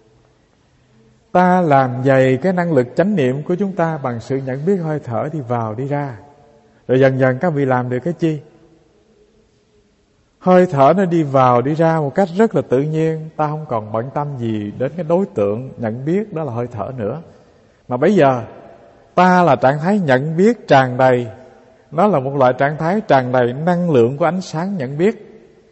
Ta làm dày cái năng lực chánh niệm của chúng ta bằng sự nhận biết hơi thở đi vào đi ra. Rồi dần dần các vị làm được cái chi? Hơi thở nó đi vào đi ra một cách rất là tự nhiên. Ta không còn bận tâm gì đến cái đối tượng nhận biết đó là hơi thở nữa. Mà bây giờ ta là trạng thái nhận biết tràn đầy. Nó là một loại trạng thái tràn đầy năng lượng của ánh sáng nhận biết.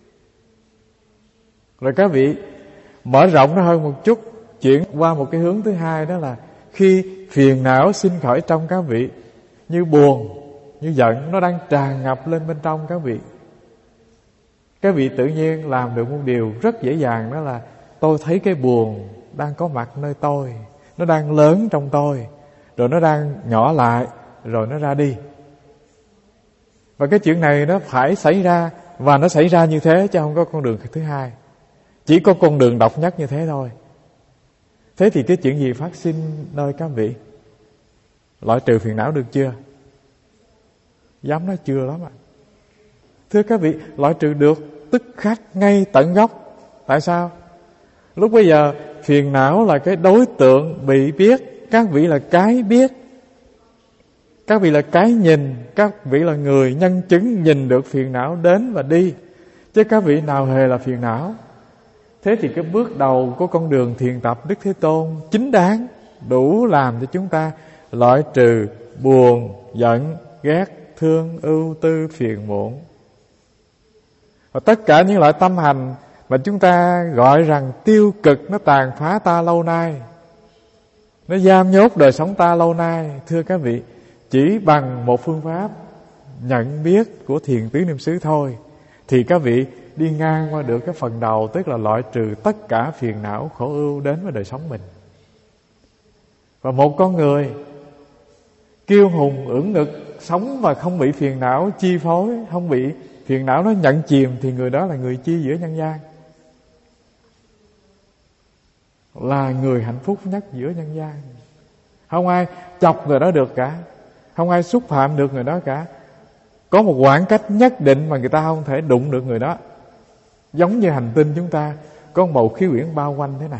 Rồi các vị mở rộng nó hơn một chút, chuyển qua một cái hướng thứ hai, đó là khi phiền não sinh khởi trong các vị, như buồn, như giận, nó đang tràn ngập lên bên trong các vị. Các vị tự nhiên làm được một điều rất dễ dàng, đó là tôi thấy cái buồn đang có mặt nơi tôi, nó đang lớn trong tôi, rồi nó đang nhỏ lại, rồi nó ra đi. Và cái chuyện này nó phải xảy ra, và nó xảy ra như thế chứ không có con đường thứ hai. Chỉ có con đường độc nhất như thế thôi. Thế thì cái chuyện gì phát sinh nơi các vị? Loại trừ phiền não được chưa? Dám nói chưa lắm ạ. Thưa các vị, loại trừ được tức khắc ngay tận gốc. Tại sao? Lúc bây giờ phiền não là cái đối tượng bị biết, các vị là cái biết, các vị là cái nhìn, các vị là người nhân chứng nhìn được phiền não đến và đi, chứ các vị nào hề là phiền não. Thế thì cái bước đầu của con đường thiền tập Đức Thế Tôn chính đáng, đủ làm cho chúng ta loại trừ buồn, giận, ghét, thương, ưu tư, phiền muộn. Và tất cả những loại tâm hành mà chúng ta gọi rằng tiêu cực, nó tàn phá ta lâu nay, nó giam nhốt đời sống ta lâu nay. Thưa các vị, chỉ bằng một phương pháp nhận biết của thiền tứ niệm xứ thôi, thì các vị đi ngang qua được cái phần đầu, tức là loại trừ tất cả phiền não khổ ưu đến với đời sống mình. Và một con người kiêu hùng ưỡn ngực, sống và không bị phiền não chi phối, không bị phiền não nó nhận chìm, thì người đó là người chi giữa nhân gian, là người hạnh phúc nhất giữa nhân gian. Không ai chọc người đó được cả, không ai xúc phạm được người đó cả. Có một khoảng cách nhất định mà người ta không thể đụng được người đó. Giống như hành tinh chúng ta có một bầu khí quyển bao quanh thế này,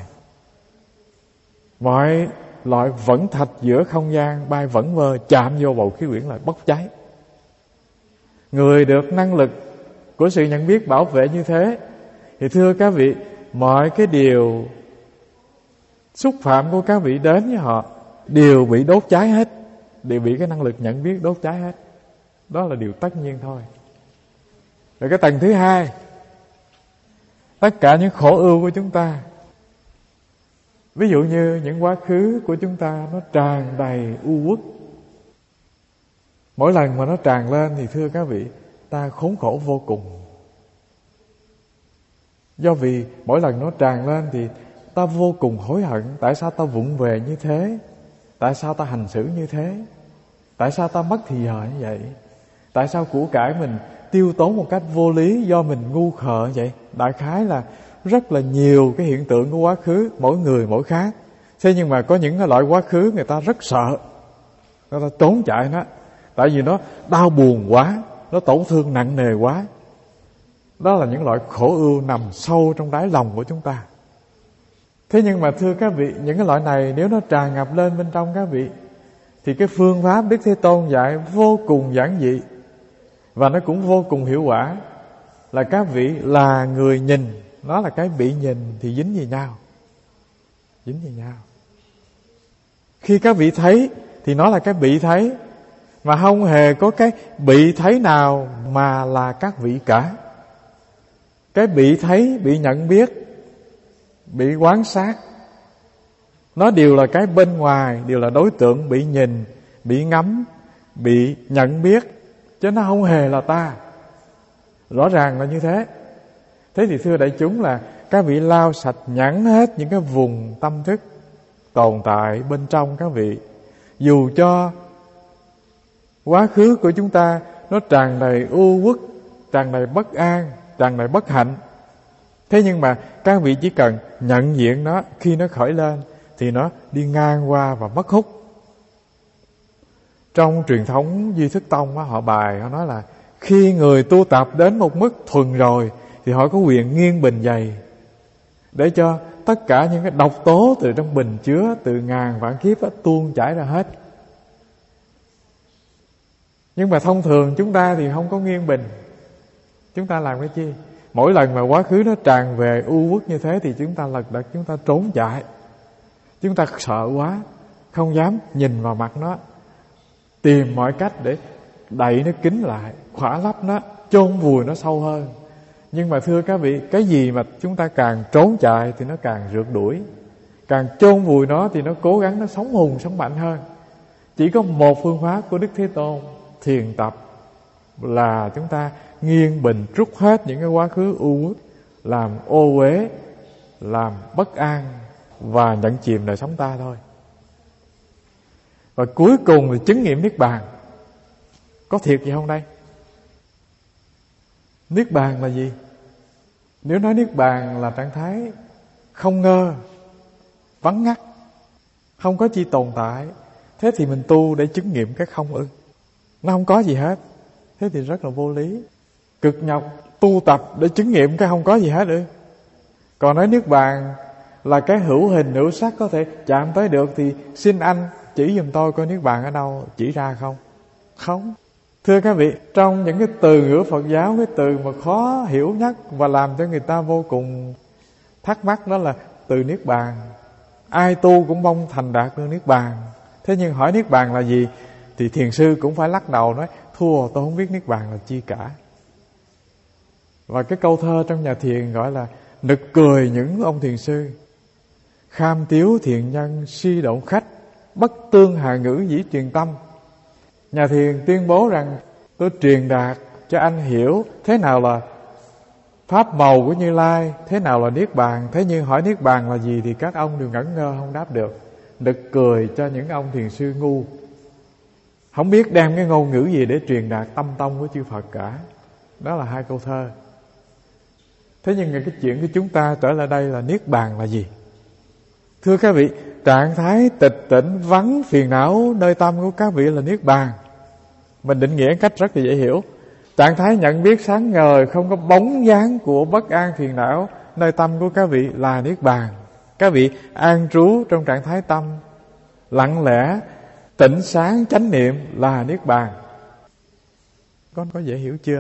mọi loại vẫn thạch giữa không gian bay vẩn vơ, chạm vô bầu khí quyển là bốc cháy. Người được năng lực của sự nhận biết bảo vệ như thế, thì thưa các vị, mọi cái điều xúc phạm của các vị đến với họ đều bị đốt cháy hết, đều bị cái năng lực nhận biết đốt cháy hết. Đó là điều tất nhiên thôi. Rồi cái tầng thứ hai, tất cả những khổ ưu của chúng ta, ví dụ như những quá khứ của chúng ta nó tràn đầy u uất, mỗi lần mà nó tràn lên thì thưa các vị, ta khốn khổ vô cùng. Do vì mỗi lần nó tràn lên thì ta vô cùng hối hận. Tại sao ta vụng về như thế? Tại sao ta hành xử như thế? Tại sao ta mất thì giờ như vậy? Tại sao của cải mình tiêu tốn một cách vô lý do mình ngu khờ vậy? Đại khái là rất là nhiều cái hiện tượng của quá khứ, mỗi người mỗi khác. Thế nhưng mà có những cái loại quá khứ người ta rất sợ, người ta trốn chạy nó, tại vì nó đau buồn quá, nó tổn thương nặng nề quá. Đó là những loại khổ ưu nằm sâu trong đáy lòng của chúng ta. Thế nhưng mà thưa các vị, những cái loại này nếu nó tràn ngập lên bên trong các vị, thì cái phương pháp Đức Thế Tôn dạy vô cùng giản dị, và nó cũng vô cùng hiệu quả. Là các vị là người nhìn, nó là cái bị nhìn thì dính về nhau, dính về nhau. Khi các vị thấy thì nó là cái bị thấy, mà không hề có cái bị thấy nào mà là các vị cả. Cái bị thấy, bị nhận biết, bị quan sát, nó đều là cái bên ngoài, đều là đối tượng bị nhìn, bị ngắm, bị nhận biết, chứ nó không hề là ta. Rõ ràng là như thế. Thế thì thưa đại chúng, là các vị lau sạch nhẵn hết những cái vùng tâm thức tồn tại bên trong các vị. Dù cho quá khứ của chúng ta nó tràn đầy u uất, tràn đầy bất an, tràn đầy bất hạnh, thế nhưng mà các vị chỉ cần nhận diện nó, khi nó khởi lên thì nó đi ngang qua và mất hút. Trong truyền thống Duy Thức Tông, họ bài họ nói là khi người tu tập đến một mức thuần rồi thì họ có quyền nghiêng bình dày, để cho tất cả những cái độc tố từ trong bình chứa từ ngàn vạn kiếp đó tuôn chảy ra hết. Nhưng mà thông thường chúng ta thì không có nghiêng bình. Chúng ta làm cái chi? Mỗi lần mà quá khứ nó tràn về u uất như thế thì chúng ta lật đật, chúng ta trốn chạy. Chúng ta sợ quá, không dám nhìn vào mặt nó, tìm mọi cách để đậy nó kín lại, khỏa lấp nó, chôn vùi nó sâu hơn. Nhưng mà thưa các vị, cái gì mà chúng ta càng trốn chạy thì nó càng rượt đuổi, càng chôn vùi nó thì nó cố gắng nó sống hùng, sống mạnh hơn. Chỉ có một phương pháp của Đức Thế Tôn, thiền tập, là chúng ta nghiêng bình trút hết những cái quá khứ u uất, làm ô uế, làm bất an và nhận chìm đời sống ta thôi. Và cuối cùng là chứng nghiệm Niết Bàn. Có thiệt gì không đây? Niết Bàn là gì? Nếu nói Niết Bàn là trạng thái không ngơ, vắng ngắt, không có chi tồn tại, thế thì mình tu để chứng nghiệm cái không ư? Nó không có gì hết, thế thì rất là vô lý. Cực nhọc tu tập để chứng nghiệm cái không có gì hết ư? Còn nói Niết Bàn là cái hữu hình hữu sắc có thể chạm tới được, thì xin anh chỉ giùm tôi coi Niết Bàn ở đâu, chỉ ra không? Không. Thưa các vị, trong những cái từ ngữ Phật giáo, cái từ mà khó hiểu nhất và làm cho người ta vô cùng thắc mắc đó là từ Niết Bàn. Ai tu cũng mong thành đạt được Niết Bàn. Thế nhưng hỏi Niết Bàn là gì thì thiền sư cũng phải lắc đầu nói thua, tôi không biết Niết Bàn là chi cả. Và cái câu thơ trong nhà thiền gọi là nực cười những ông thiền sư, kham tiếu thiện nhân si động khách, bất tương hà ngữ dĩ truyền tâm. Nhà thiền tuyên bố rằng tôi truyền đạt cho anh hiểu thế nào là pháp màu của Như Lai, thế nào là Niết Bàn. Thế nhưng hỏi Niết Bàn là gì thì các ông đều ngẩn ngơ không đáp được. Nực cười cho những ông thiền sư ngu, không biết đem cái ngôn ngữ gì để truyền đạt tâm tông của chư Phật cả. Đó là hai câu thơ. Thế nhưng cái chuyện của chúng ta trở lại đây là Niết Bàn là gì? Thưa các vị, trạng thái tịch tỉnh vắng phiền não nơi tâm của các vị là Niết Bàn. Mình định nghĩa cách rất là dễ hiểu. Trạng thái nhận biết sáng ngời, không có bóng dáng của bất an phiền não nơi tâm của các vị là Niết Bàn. Các vị an trú trong trạng thái tâm lặng lẽ, tĩnh sáng, chánh niệm là Niết Bàn. Con có dễ hiểu chưa?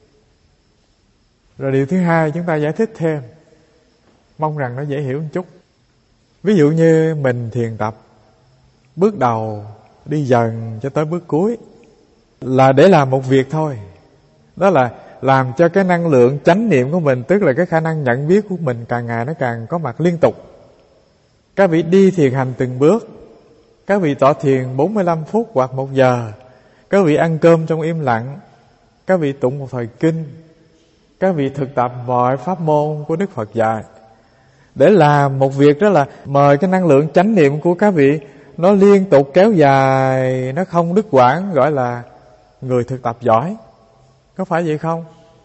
Rồi điều thứ hai chúng ta giải thích thêm, mong rằng nó dễ hiểu một chút. Ví dụ như mình thiền tập, bước đầu đi dần cho tới bước cuối là để làm một việc thôi. Đó là làm cho cái năng lượng chánh niệm của mình, tức là cái khả năng nhận biết của mình càng ngày nó càng có mặt liên tục. Các vị đi thiền hành từng bước, các vị tọa thiền bốn mươi lăm phút hoặc một giờ, các vị ăn cơm trong im lặng, các vị tụng một thời kinh, các vị thực tập mọi pháp môn của Đức Phật dạy. Để làm một việc đó là mời cái năng lượng chánh niệm của các vị nó liên tục kéo dài, nó không đứt quãng, gọi là người thực tập giỏi. Có phải vậy không?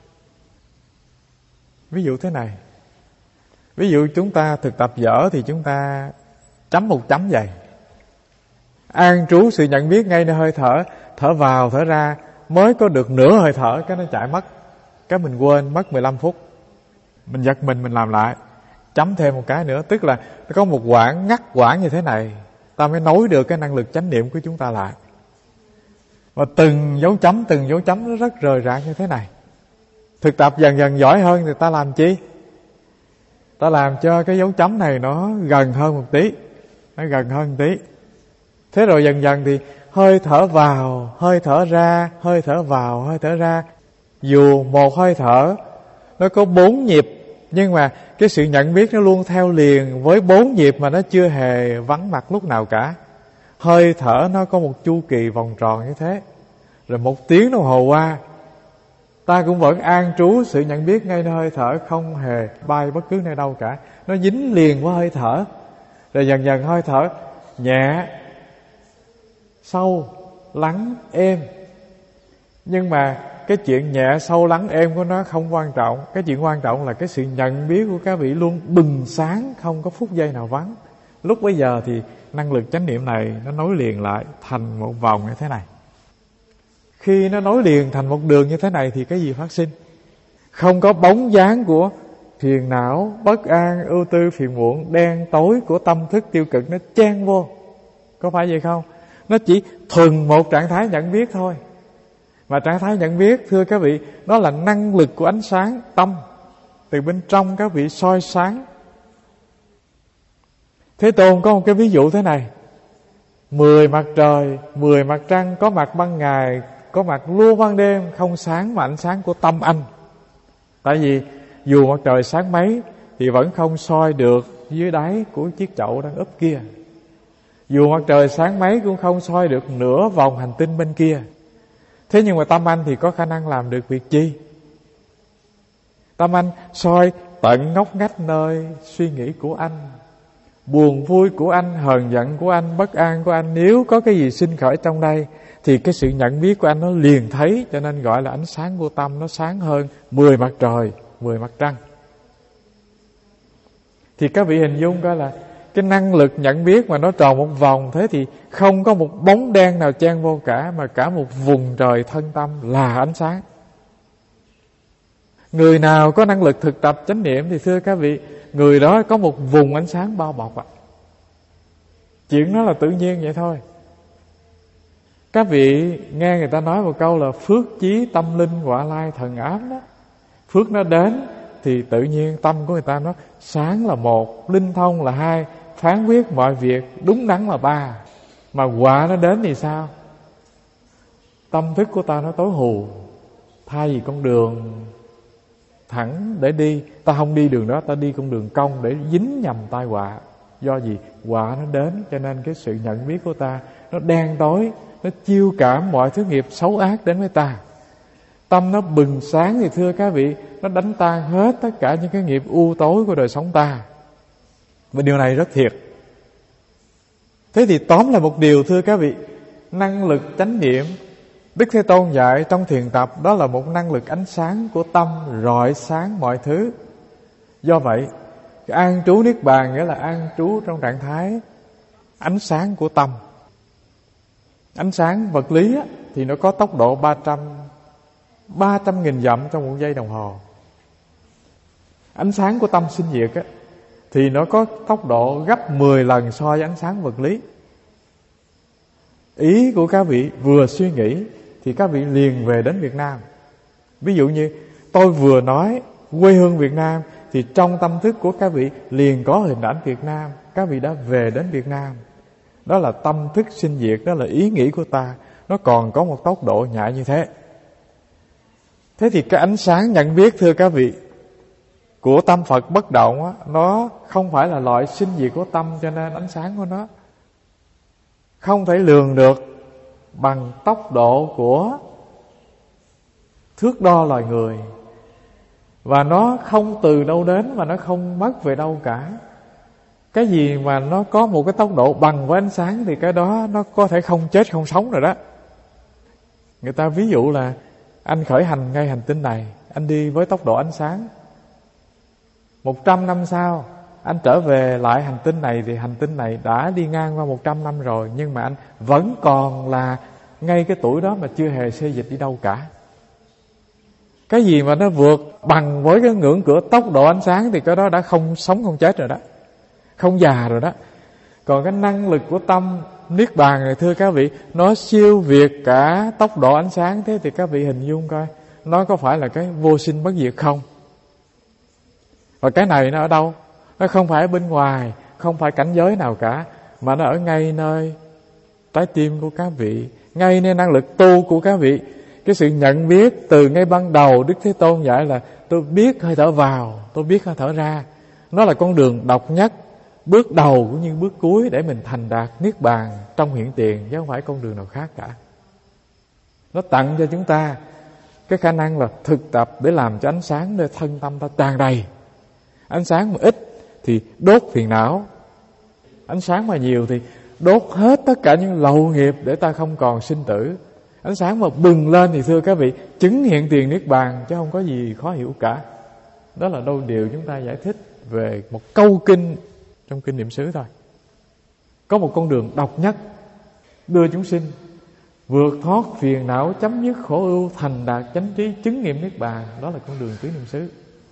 Ví dụ thế này, ví dụ chúng ta thực tập dở thì chúng ta chấm một chấm vậy. An trú sự nhận biết ngay nơi hơi thở, thở vào thở ra, mới có được nửa hơi thở cái nó chạy mất, cái mình quên mất mười lăm phút. Mình giật mình mình làm lại, chấm thêm một cái nữa, tức là có một quãng ngắt quãng như thế này, ta mới nối được cái năng lực chánh niệm của chúng ta lại. Và từng dấu chấm, từng dấu chấm nó rất rời rạc như thế này. Thực tập dần dần giỏi hơn thì ta làm chi? Ta làm cho cái dấu chấm này nó gần hơn một tí, nó gần hơn một tí. Thế rồi dần dần thì hơi thở vào, hơi thở ra, hơi thở vào, hơi thở ra. Dù một hơi thở nó có bốn nhịp, nhưng mà cái sự nhận biết nó luôn theo liền với bốn nhịp mà nó chưa hề vắng mặt lúc nào cả. Hơi thở nó có một chu kỳ vòng tròn như thế. Rồi một tiếng đồng hồ qua, ta cũng vẫn an trú sự nhận biết ngay nơi hơi thở, không hề bay bất cứ nơi đâu cả. Nó dính liền với hơi thở. Rồi dần dần hơi thở nhẹ, sâu, lắng, êm. Nhưng mà cái chuyện nhẹ, sâu, lắng, êm của nó không quan trọng. Cái chuyện quan trọng là cái sự nhận biết của các vị luôn bừng sáng, không có phút giây nào vắng. Lúc bấy giờ thì năng lực chánh niệm này nó nối liền lại thành một vòng như thế này. Khi nó nối liền thành một đường như thế này thì cái gì phát sinh? Không có bóng dáng của phiền não, bất an, ưu tư, phiền muộn, đen tối của tâm thức tiêu cực nó chen vô. Có phải vậy không? Nó chỉ thuần một trạng thái nhận biết thôi. Mà trạng thái nhận biết, thưa các vị, đó là năng lực của ánh sáng tâm từ bên trong các vị soi sáng. Thế Tôn có một cái ví dụ thế này: mười mặt trời, mười mặt trăng, có mặt ban ngày, có mặt luôn ban đêm, không sáng mà ánh sáng của tâm anh. Tại vì dù mặt trời sáng mấy thì vẫn không soi được dưới đáy của chiếc chậu đang úp kia. Dù mặt trời sáng mấy cũng không soi được nửa vòng hành tinh bên kia. Thế nhưng mà tâm anh thì có khả năng làm được việc chi? Tâm anh soi tận ngóc ngách nơi suy nghĩ của anh, buồn vui của anh, hờn giận của anh, bất an của anh. Nếu có cái gì sinh khởi trong đây thì cái sự nhận biết của anh nó liền thấy. Cho nên gọi là ánh sáng của tâm nó sáng hơn mười mặt trời, mười mặt trăng. Thì các vị hình dung coi là cái năng lực nhận biết mà nó tròn một vòng, thế thì không có một bóng đen nào chen vô cả, mà cả một vùng trời thân tâm là ánh sáng. Người nào có năng lực thực tập chánh niệm thì thưa các vị, người đó có một vùng ánh sáng bao bọc ạ. Chuyện đó là tự nhiên vậy thôi. Các vị nghe người ta nói một câu là phước chí tâm linh quả lai thần ám đó. Phước nó đến thì tự nhiên tâm của người ta nó sáng là một, linh thông là hai, phán quyết mọi việc đúng đắn là ba. Mà quả nó đến thì sao? Tâm thức của ta nó tối hù. Thay vì con đường thẳng để đi, ta không đi đường đó, ta đi con đường cong để dính nhầm tai họa. Do gì? Họa nó đến, cho nên cái sự nhận biết của ta nó đen tối, nó chiêu cảm mọi thứ nghiệp xấu ác đến với ta. Tâm nó bừng sáng thì thưa các vị, nó đánh tan hết tất cả những cái nghiệp u tối của đời sống ta. Và điều này rất thiệt. Thế thì tóm lại một điều thưa các vị, năng lực chánh niệm Đức Thế Tôn dạy trong thiền tập, đó là một năng lực ánh sáng của tâm rọi sáng mọi thứ. Do vậy, an trú niết bàn nghĩa là an trú trong trạng thái ánh sáng của tâm. Ánh sáng vật lý á, thì nó có tốc độ ba trăm ba trăm nghìn dặm trong một giây đồng hồ. Ánh sáng của tâm sinh diệt á, thì nó có tốc độ gấp mười lần so với ánh sáng vật lý. Ý của các vị vừa suy nghĩ thì các vị liền về đến Việt Nam. Ví dụ như tôi vừa nói quê hương Việt Nam, thì trong tâm thức của các vị liền có hình ảnh Việt Nam. Các vị đã về đến Việt Nam. Đó là tâm thức sinh diệt, đó là ý nghĩ của ta. Nó còn có một tốc độ nhạy như thế. Thế thì cái ánh sáng nhận biết thưa các vị của tâm Phật bất động á, nó không phải là loại sinh diệt của tâm, cho nên ánh sáng của nó không thể lường được bằng tốc độ của thước đo loài người. Và nó không từ đâu đến và nó không mất về đâu cả. Cái gì mà nó có một cái tốc độ bằng với ánh sáng thì cái đó nó có thể không chết không sống rồi đó. Người ta ví dụ là anh khởi hành ngay hành tinh này, anh đi với tốc độ ánh sáng. Một trăm năm sau anh trở về lại hành tinh này thì hành tinh này đã đi ngang qua một trăm năm rồi, nhưng mà anh vẫn còn là ngay cái tuổi đó mà chưa hề xê dịch đi đâu cả. Cái gì mà nó vượt bằng với cái ngưỡng cửa tốc độ ánh sáng thì cái đó đã không sống không chết rồi đó, không già rồi đó. Còn cái năng lực của tâm niết bàn này thưa các vị, nó siêu việt cả tốc độ ánh sáng. Thế thì các vị hình dung coi, nó có phải là cái vô sinh bất diệt không? Và cái này nó ở đâu? Nó không phải ở bên ngoài, không phải cảnh giới nào cả, mà nó ở ngay nơi trái tim của các vị, ngay nơi năng lực tu của các vị. Cái sự nhận biết từ ngay ban đầu Đức Thế Tôn dạy là tôi biết hơi thở vào, tôi biết hơi thở ra. Nó là con đường độc nhất, bước đầu cũng như bước cuối để mình thành đạt niết bàn trong hiện tiền, chứ không phải con đường nào khác cả. Nó tặng cho chúng ta cái khả năng là thực tập để làm cho ánh sáng nơi thân tâm ta tràn đầy. Ánh sáng mà ít thì đốt phiền não, ánh sáng mà nhiều thì đốt hết tất cả những lậu nghiệp để ta không còn sinh tử. Ánh sáng mà bừng lên thì thưa các vị, chứng hiện tiền niết bàn, chứ không có gì khó hiểu cả. Đó là đôi điều chúng ta giải thích về một câu kinh trong kinh Niệm xứ thôi. Có một con đường độc nhất đưa chúng sinh vượt thoát phiền não, chấm dứt khổ ưu, thành đạt chánh trí, chứng nghiệm niết bàn. Đó là con đường tứ niệm xứ.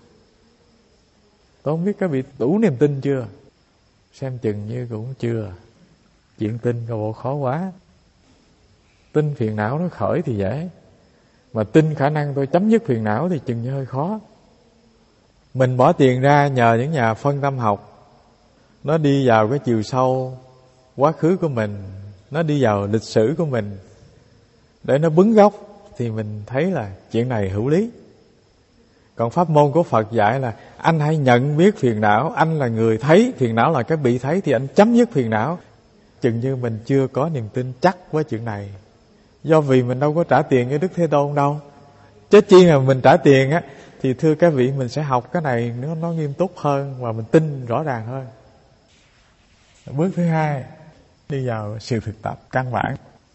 Tôi không biết các vị đủ niềm tin chưa? Xem chừng như cũng chưa. Chuyện tin coi bộ khó quá. Tin phiền não nó khởi thì dễ, mà tin khả năng tôi chấm dứt phiền não thì chừng như hơi khó. Mình bỏ tiền ra nhờ những nhà phân tâm học, nó đi vào cái chiều sâu quá khứ của mình, nó đi vào lịch sử của mình để nó bứng gốc, thì mình thấy là chuyện này hữu lý. Còn pháp môn của Phật dạy là anh hãy nhận biết phiền não, anh là người thấy, phiền não là cái bị thấy, thì anh chấm dứt phiền não. Chừng như mình chưa có niềm tin chắc với chuyện này, do vì mình đâu có trả tiền cho Đức Thế Tôn đâu. Chứ chi mà mình trả tiền á, thì thưa các vị, mình sẽ học cái này nó, nó nghiêm túc hơn và mình tin rõ ràng hơn. Bước thứ hai, đi vào sự thực tập căn bản.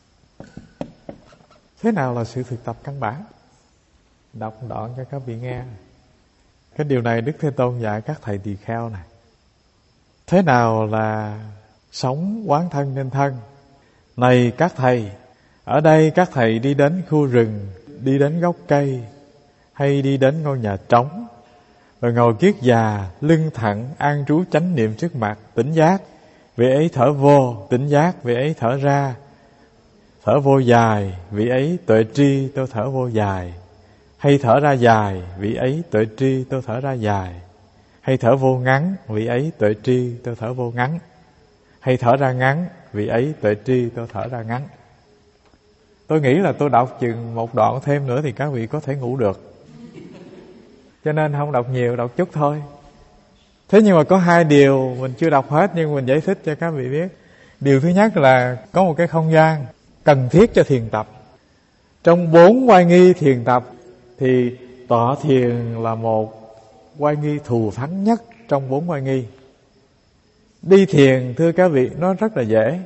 Thế nào là sự thực tập căn bản? Đọc đoạn cho các vị nghe. Cái điều này Đức Thế Tôn dạy các thầy tỳ kheo này. Thế nào là sống quán thân nên thân? Này các thầy, ở đây các thầy đi đến khu rừng, đi đến gốc cây, hay đi đến ngôi nhà trống, rồi ngồi kiết già, lưng thẳng, an trú chánh niệm trước mặt, tỉnh giác. Vị ấy thở vô, tỉnh giác, vị ấy thở ra. Thở vô dài, vị ấy tuệ tri, tôi thở vô dài. Hay thở ra dài, vị ấy tuệ tri, tôi thở ra dài. Hay thở vô ngắn, vị ấy tuệ tri, tôi thở vô ngắn. Hay thở ra ngắn, vị ấy tuệ tri, tôi thở ra ngắn. Tôi nghĩ là tôi đọc chừng một đoạn thêm nữa thì các vị có thể ngủ được, cho nên không đọc nhiều, đọc chút thôi. Thế nhưng mà có hai điều mình chưa đọc hết, nhưng mình giải thích cho các vị biết. Điều thứ nhất là có một cái không gian cần thiết cho thiền tập. Trong bốn oai nghi thiền tập thì tọa thiền là một oai nghi thù thắng nhất trong bốn oai nghi. Đi thiền thưa các vị nó rất là dễ,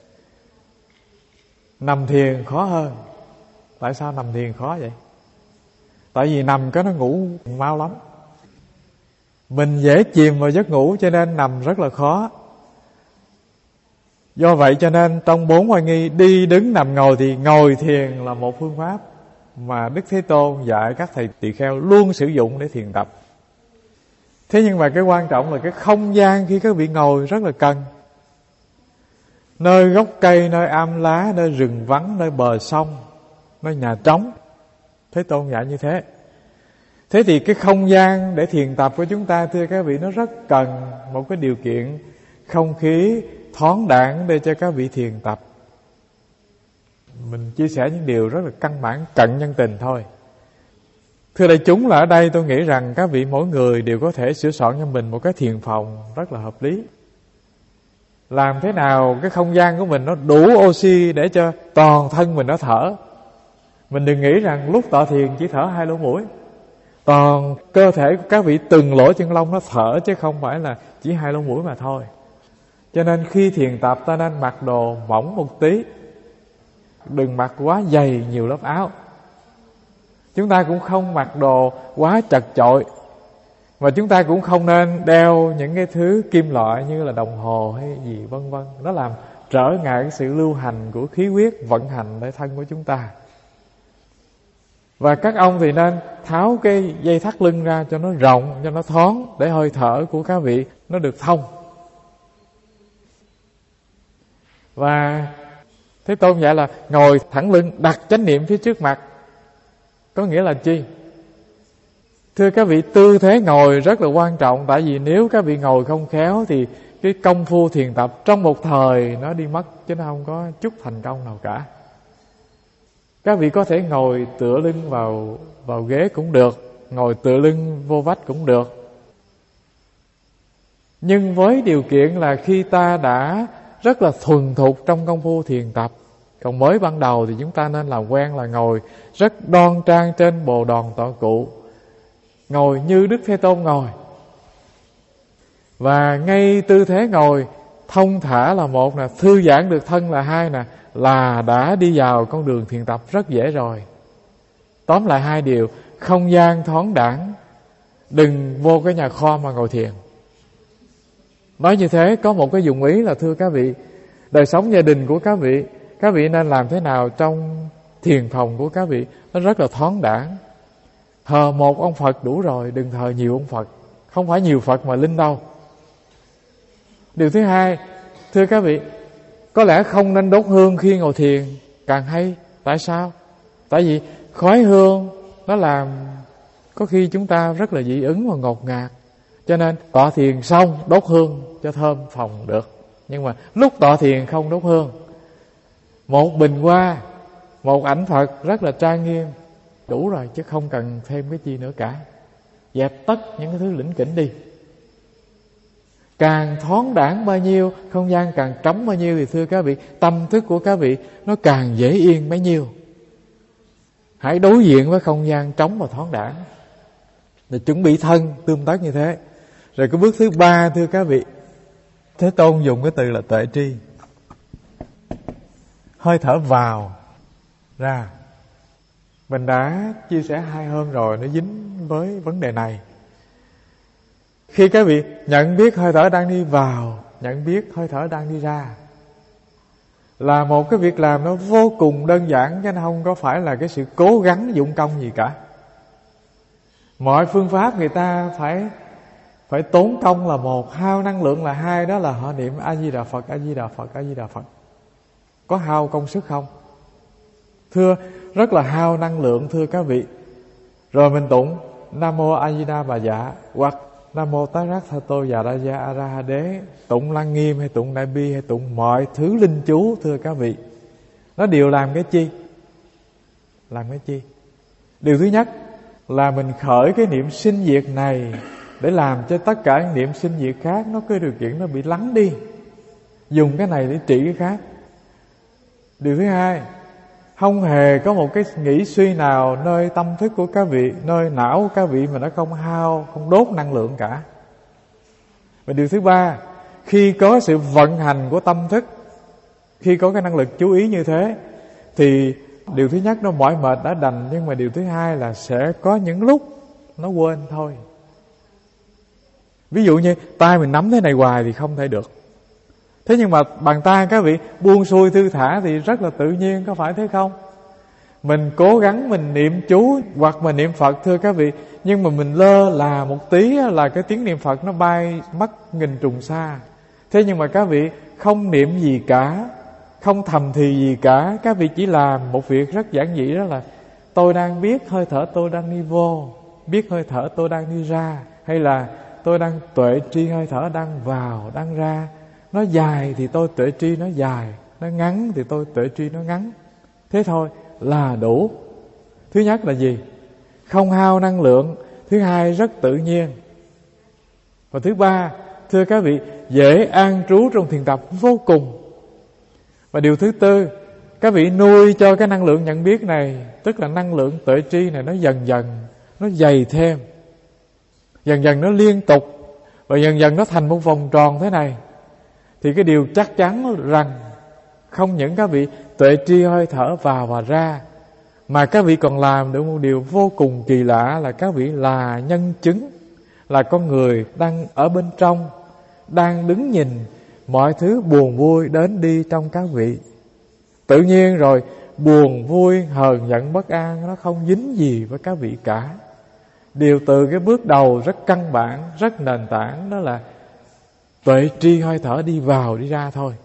nằm thiền khó hơn. Tại sao nằm thiền khó vậy? Tại vì nằm cái nó ngủ mau lắm. Mình dễ chìm vào giấc ngủ cho nên nằm rất là khó. Do vậy cho nên trong bốn oai nghi, đi đứng nằm ngồi, thì ngồi thiền là một phương pháp mà Đức Thế Tôn dạy các thầy tỳ kheo luôn sử dụng để thiền tập. Thế nhưng mà cái quan trọng là cái không gian khi các vị ngồi rất là cần. Nơi gốc cây, nơi am lá, nơi rừng vắng, nơi bờ sông, nơi nhà trống. Thế Tôn dạy như thế. Thế thì cái không gian để thiền tập của chúng ta thưa các vị, nó rất cần một cái điều kiện không khí thoáng đãng để cho các vị thiền tập. Mình chia sẻ những điều rất là căn bản cận nhân tình thôi. Thưa đại chúng, là ở đây tôi nghĩ rằng các vị mỗi người đều có thể sửa soạn cho mình một cái thiền phòng rất là hợp lý. Làm thế nào cái không gian của mình nó đủ oxy để cho toàn thân mình nó thở. Mình đừng nghĩ rằng lúc tọa thiền chỉ thở hai lỗ mũi. Toàn cơ thể của các vị từng lỗ chân lông nó thở, chứ không phải là chỉ hai lỗ mũi mà thôi. Cho nên khi thiền tập ta nên mặc đồ mỏng một tí, đừng mặc quá dày nhiều lớp áo. Chúng ta cũng không mặc đồ quá chật chội, mà chúng ta cũng không nên đeo những cái thứ kim loại như là đồng hồ hay gì vân vân. Nó làm trở ngại cái sự lưu hành của khí huyết vận hành nơi thân của chúng ta. Và các ông thì nên tháo cái dây thắt lưng ra cho nó rộng, cho nó thoáng, để hơi thở của các vị nó được thông. Và Thế Tôn dạy là ngồi thẳng lưng, đặt chánh niệm phía trước mặt. Có nghĩa là chi? Thưa các vị, tư thế ngồi rất là quan trọng. Tại vì nếu các vị ngồi không khéo thì cái công phu thiền tập trong một thời nó đi mất, chứ nó không có chút thành công nào cả. Các vị có thể ngồi tựa lưng vào vào ghế cũng được, ngồi tựa lưng vô vách cũng được. Nhưng với điều kiện là khi ta đã rất là thuần thục trong công phu thiền tập. Còn mới ban đầu thì chúng ta nên làm quen là ngồi rất đoan trang trên bồ đòn tọa cụ, ngồi như Đức Thế Tôn ngồi. Và ngay tư thế ngồi thông thả là một nè, thư giãn được thân là hai nè, là đã đi vào con đường thiền tập rất dễ rồi. Tóm lại hai điều: không gian thoáng đãng, đừng vô cái nhà kho mà ngồi thiền. Nói như thế có một cái dụng ý là thưa các vị, đời sống gia đình của các vị, các vị nên làm thế nào trong thiền phòng của các vị nó rất là thoáng đãng. Thờ một ông Phật đủ rồi, đừng thờ nhiều ông Phật. Không phải nhiều Phật mà linh đâu. Điều thứ hai, thưa các vị, có lẽ không nên đốt hương khi ngồi thiền càng hay. Tại sao? Tại vì khói hương nó làm có khi chúng ta rất là dị ứng và ngột ngạt, cho nên tọa thiền xong đốt hương cho thơm phòng được. Nhưng mà lúc tọa thiền không đốt hương, một bình hoa, một ảnh Phật rất là trang nghiêm đủ rồi, chứ không cần thêm cái gì nữa cả. Dẹp tất những cái thứ lỉnh kỉnh đi. Càng thoáng đãng bao nhiêu, không gian càng trống bao nhiêu, thì thưa các vị, tâm thức của các vị nó càng dễ yên bấy nhiêu. Hãy đối diện với không gian trống và thoáng đãng, để chuẩn bị thân tương tác như thế. Rồi cái bước thứ ba, thưa các vị, Thế Tôn dùng cái từ là tuệ tri. Hơi thở vào ra. Mình đã chia sẻ hai hôm rồi, nó dính với vấn đề này. Khi các vị nhận biết hơi thở đang đi vào, nhận biết hơi thở đang đi ra, là một cái việc làm nó vô cùng đơn giản, chứ nó không có phải là cái sự cố gắng dụng công gì cả. Mọi phương pháp người ta phải phải tốn công là một, hao năng lượng là hai, đó là họ niệm A Di Đà Phật, A Di Đà Phật, A Di Đà Phật. Có hao công sức không? Thưa, rất là hao năng lượng thưa các vị. Rồi mình tụng Nam Mô A Di Đà Bà Dạ, hoặc Nam Mô Tát Rát Tha Tô Già Ra Gia A Ra Ha Đế, tụng Lăng Nghiêm hay tụng Đại Bi hay tụng mọi thứ linh chú, thưa các vị, nó đều làm cái chi? Làm cái chi? Điều thứ nhất là mình khởi cái niệm sinh diệt này để làm cho tất cả những niệm sinh diệt khác nó có điều kiện nó bị lắng đi, dùng cái này để trị cái khác. Điều thứ hai, không hề có một cái nghĩ suy nào nơi tâm thức của các vị, nơi não của các vị mà nó không hao, không đốt năng lượng cả. Và điều thứ ba, khi có sự vận hành của tâm thức, khi có cái năng lực chú ý như thế, thì điều thứ nhất nó mỏi mệt đã đành, nhưng mà điều thứ hai là sẽ có những lúc nó quên thôi. Ví dụ như tay mình nắm thế này hoài thì không thể được. Thế nhưng mà bàn tay các vị buông xuôi thư thả thì rất là tự nhiên, có phải thế không? Mình cố gắng mình niệm chú hoặc mình niệm Phật thưa các vị, nhưng mà mình lơ là một tí là cái tiếng niệm Phật nó bay mất nghìn trùng xa. Thế nhưng mà các vị không niệm gì cả, không thầm thì gì cả, các vị chỉ làm một việc rất giản dị, đó là tôi đang biết hơi thở tôi đang đi vô, biết hơi thở tôi đang đi ra, hay là tôi đang tuệ tri hơi thở đang vào, đang ra. Nó dài thì tôi tuệ tri nó dài, nó ngắn thì tôi tuệ tri nó ngắn. Thế thôi là đủ. Thứ nhất là gì? Không hao năng lượng. Thứ hai, rất tự nhiên. Và thứ ba, thưa các vị, dễ an trú trong thiền tập vô cùng. Và điều thứ tư, các vị nuôi cho cái năng lượng nhận biết này, tức là năng lượng tuệ tri này, nó dần dần nó dày thêm, dần dần nó liên tục, và dần dần nó thành một vòng tròn thế này. Thì cái điều chắc chắn rằng không những các vị tuệ tri hơi thở vào và ra, mà các vị còn làm được một điều vô cùng kỳ lạ, là các vị là nhân chứng, là con người đang ở bên trong, đang đứng nhìn mọi thứ buồn vui đến đi trong các vị. Tự nhiên rồi buồn vui, hờn giận, bất an nó không dính gì với các vị cả. Điều từ cái bước đầu rất căn bản, rất nền tảng, đó là tuệ tri hơi thở đi vào đi ra thôi.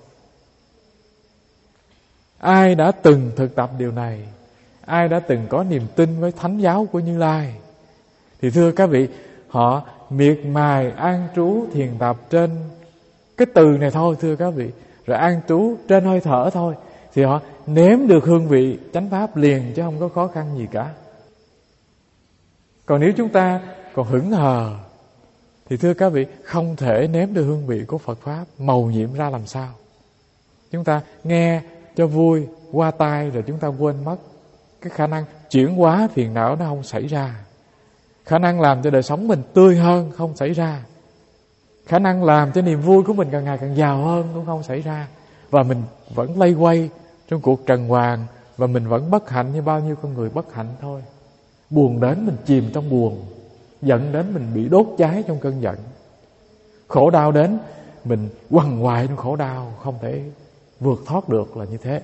Ai đã từng thực tập điều này, ai đã từng có niềm tin với thánh giáo của Như Lai, thì thưa các vị, họ miệt mài an trú thiền tập trên cái từ này thôi thưa các vị, rồi an trú trên hơi thở thôi, thì họ nếm được hương vị chánh pháp liền, chứ không có khó khăn gì cả. Còn nếu chúng ta còn hững hờ thì thưa các vị, không thể nếm được hương vị của Phật Pháp màu nhiệm ra làm sao. Chúng ta nghe cho vui, qua tai, rồi chúng ta quên mất. Cái khả năng chuyển hóa phiền não nó không xảy ra. Khả năng làm cho đời sống mình tươi hơn không xảy ra. Khả năng làm cho niềm vui của mình càng ngày càng giàu hơn cũng không xảy ra. Và mình vẫn lây quay trong cuộc trần hoàng, và mình vẫn bất hạnh như bao nhiêu con người bất hạnh thôi. Buồn đến mình chìm trong buồn, giận đến mình bị đốt cháy trong cơn giận, khổ đau đến mình quằn quại trong khổ đau, không thể vượt thoát được là như thế.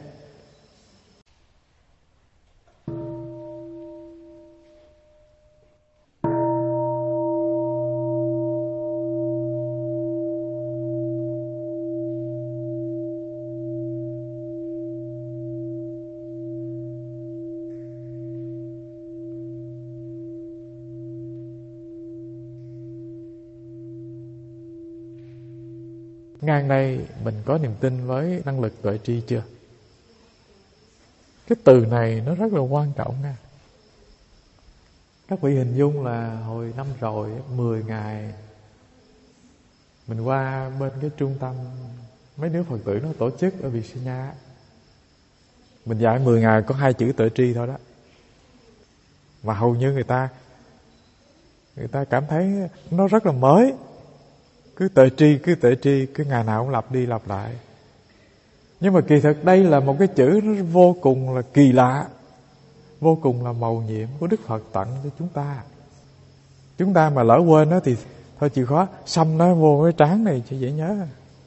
Ngang đây mình có niềm tin với năng lực tuệ tri chưa? Cái từ này nó rất là quan trọng nha. Các vị hình dung là hồi năm rồi, mười ngày mình qua bên cái trung tâm mấy đứa Phật tử nó tổ chức ở Virginia. Mình dạy mười ngày có hai chữ tuệ tri thôi đó. Và hầu như người ta Người ta cảm thấy nó rất là mới. Cứ tuệ tri, cứ tuệ tri, cứ ngày nào cũng lặp đi lặp lại. Nhưng mà kỳ thực đây là một cái chữ nó vô cùng là kỳ lạ, vô cùng là mầu nhiệm của Đức Phật tặng cho chúng ta. Chúng ta mà lỡ quên nó thì thôi chịu khó xăm nó vô cái trán này cho dễ nhớ.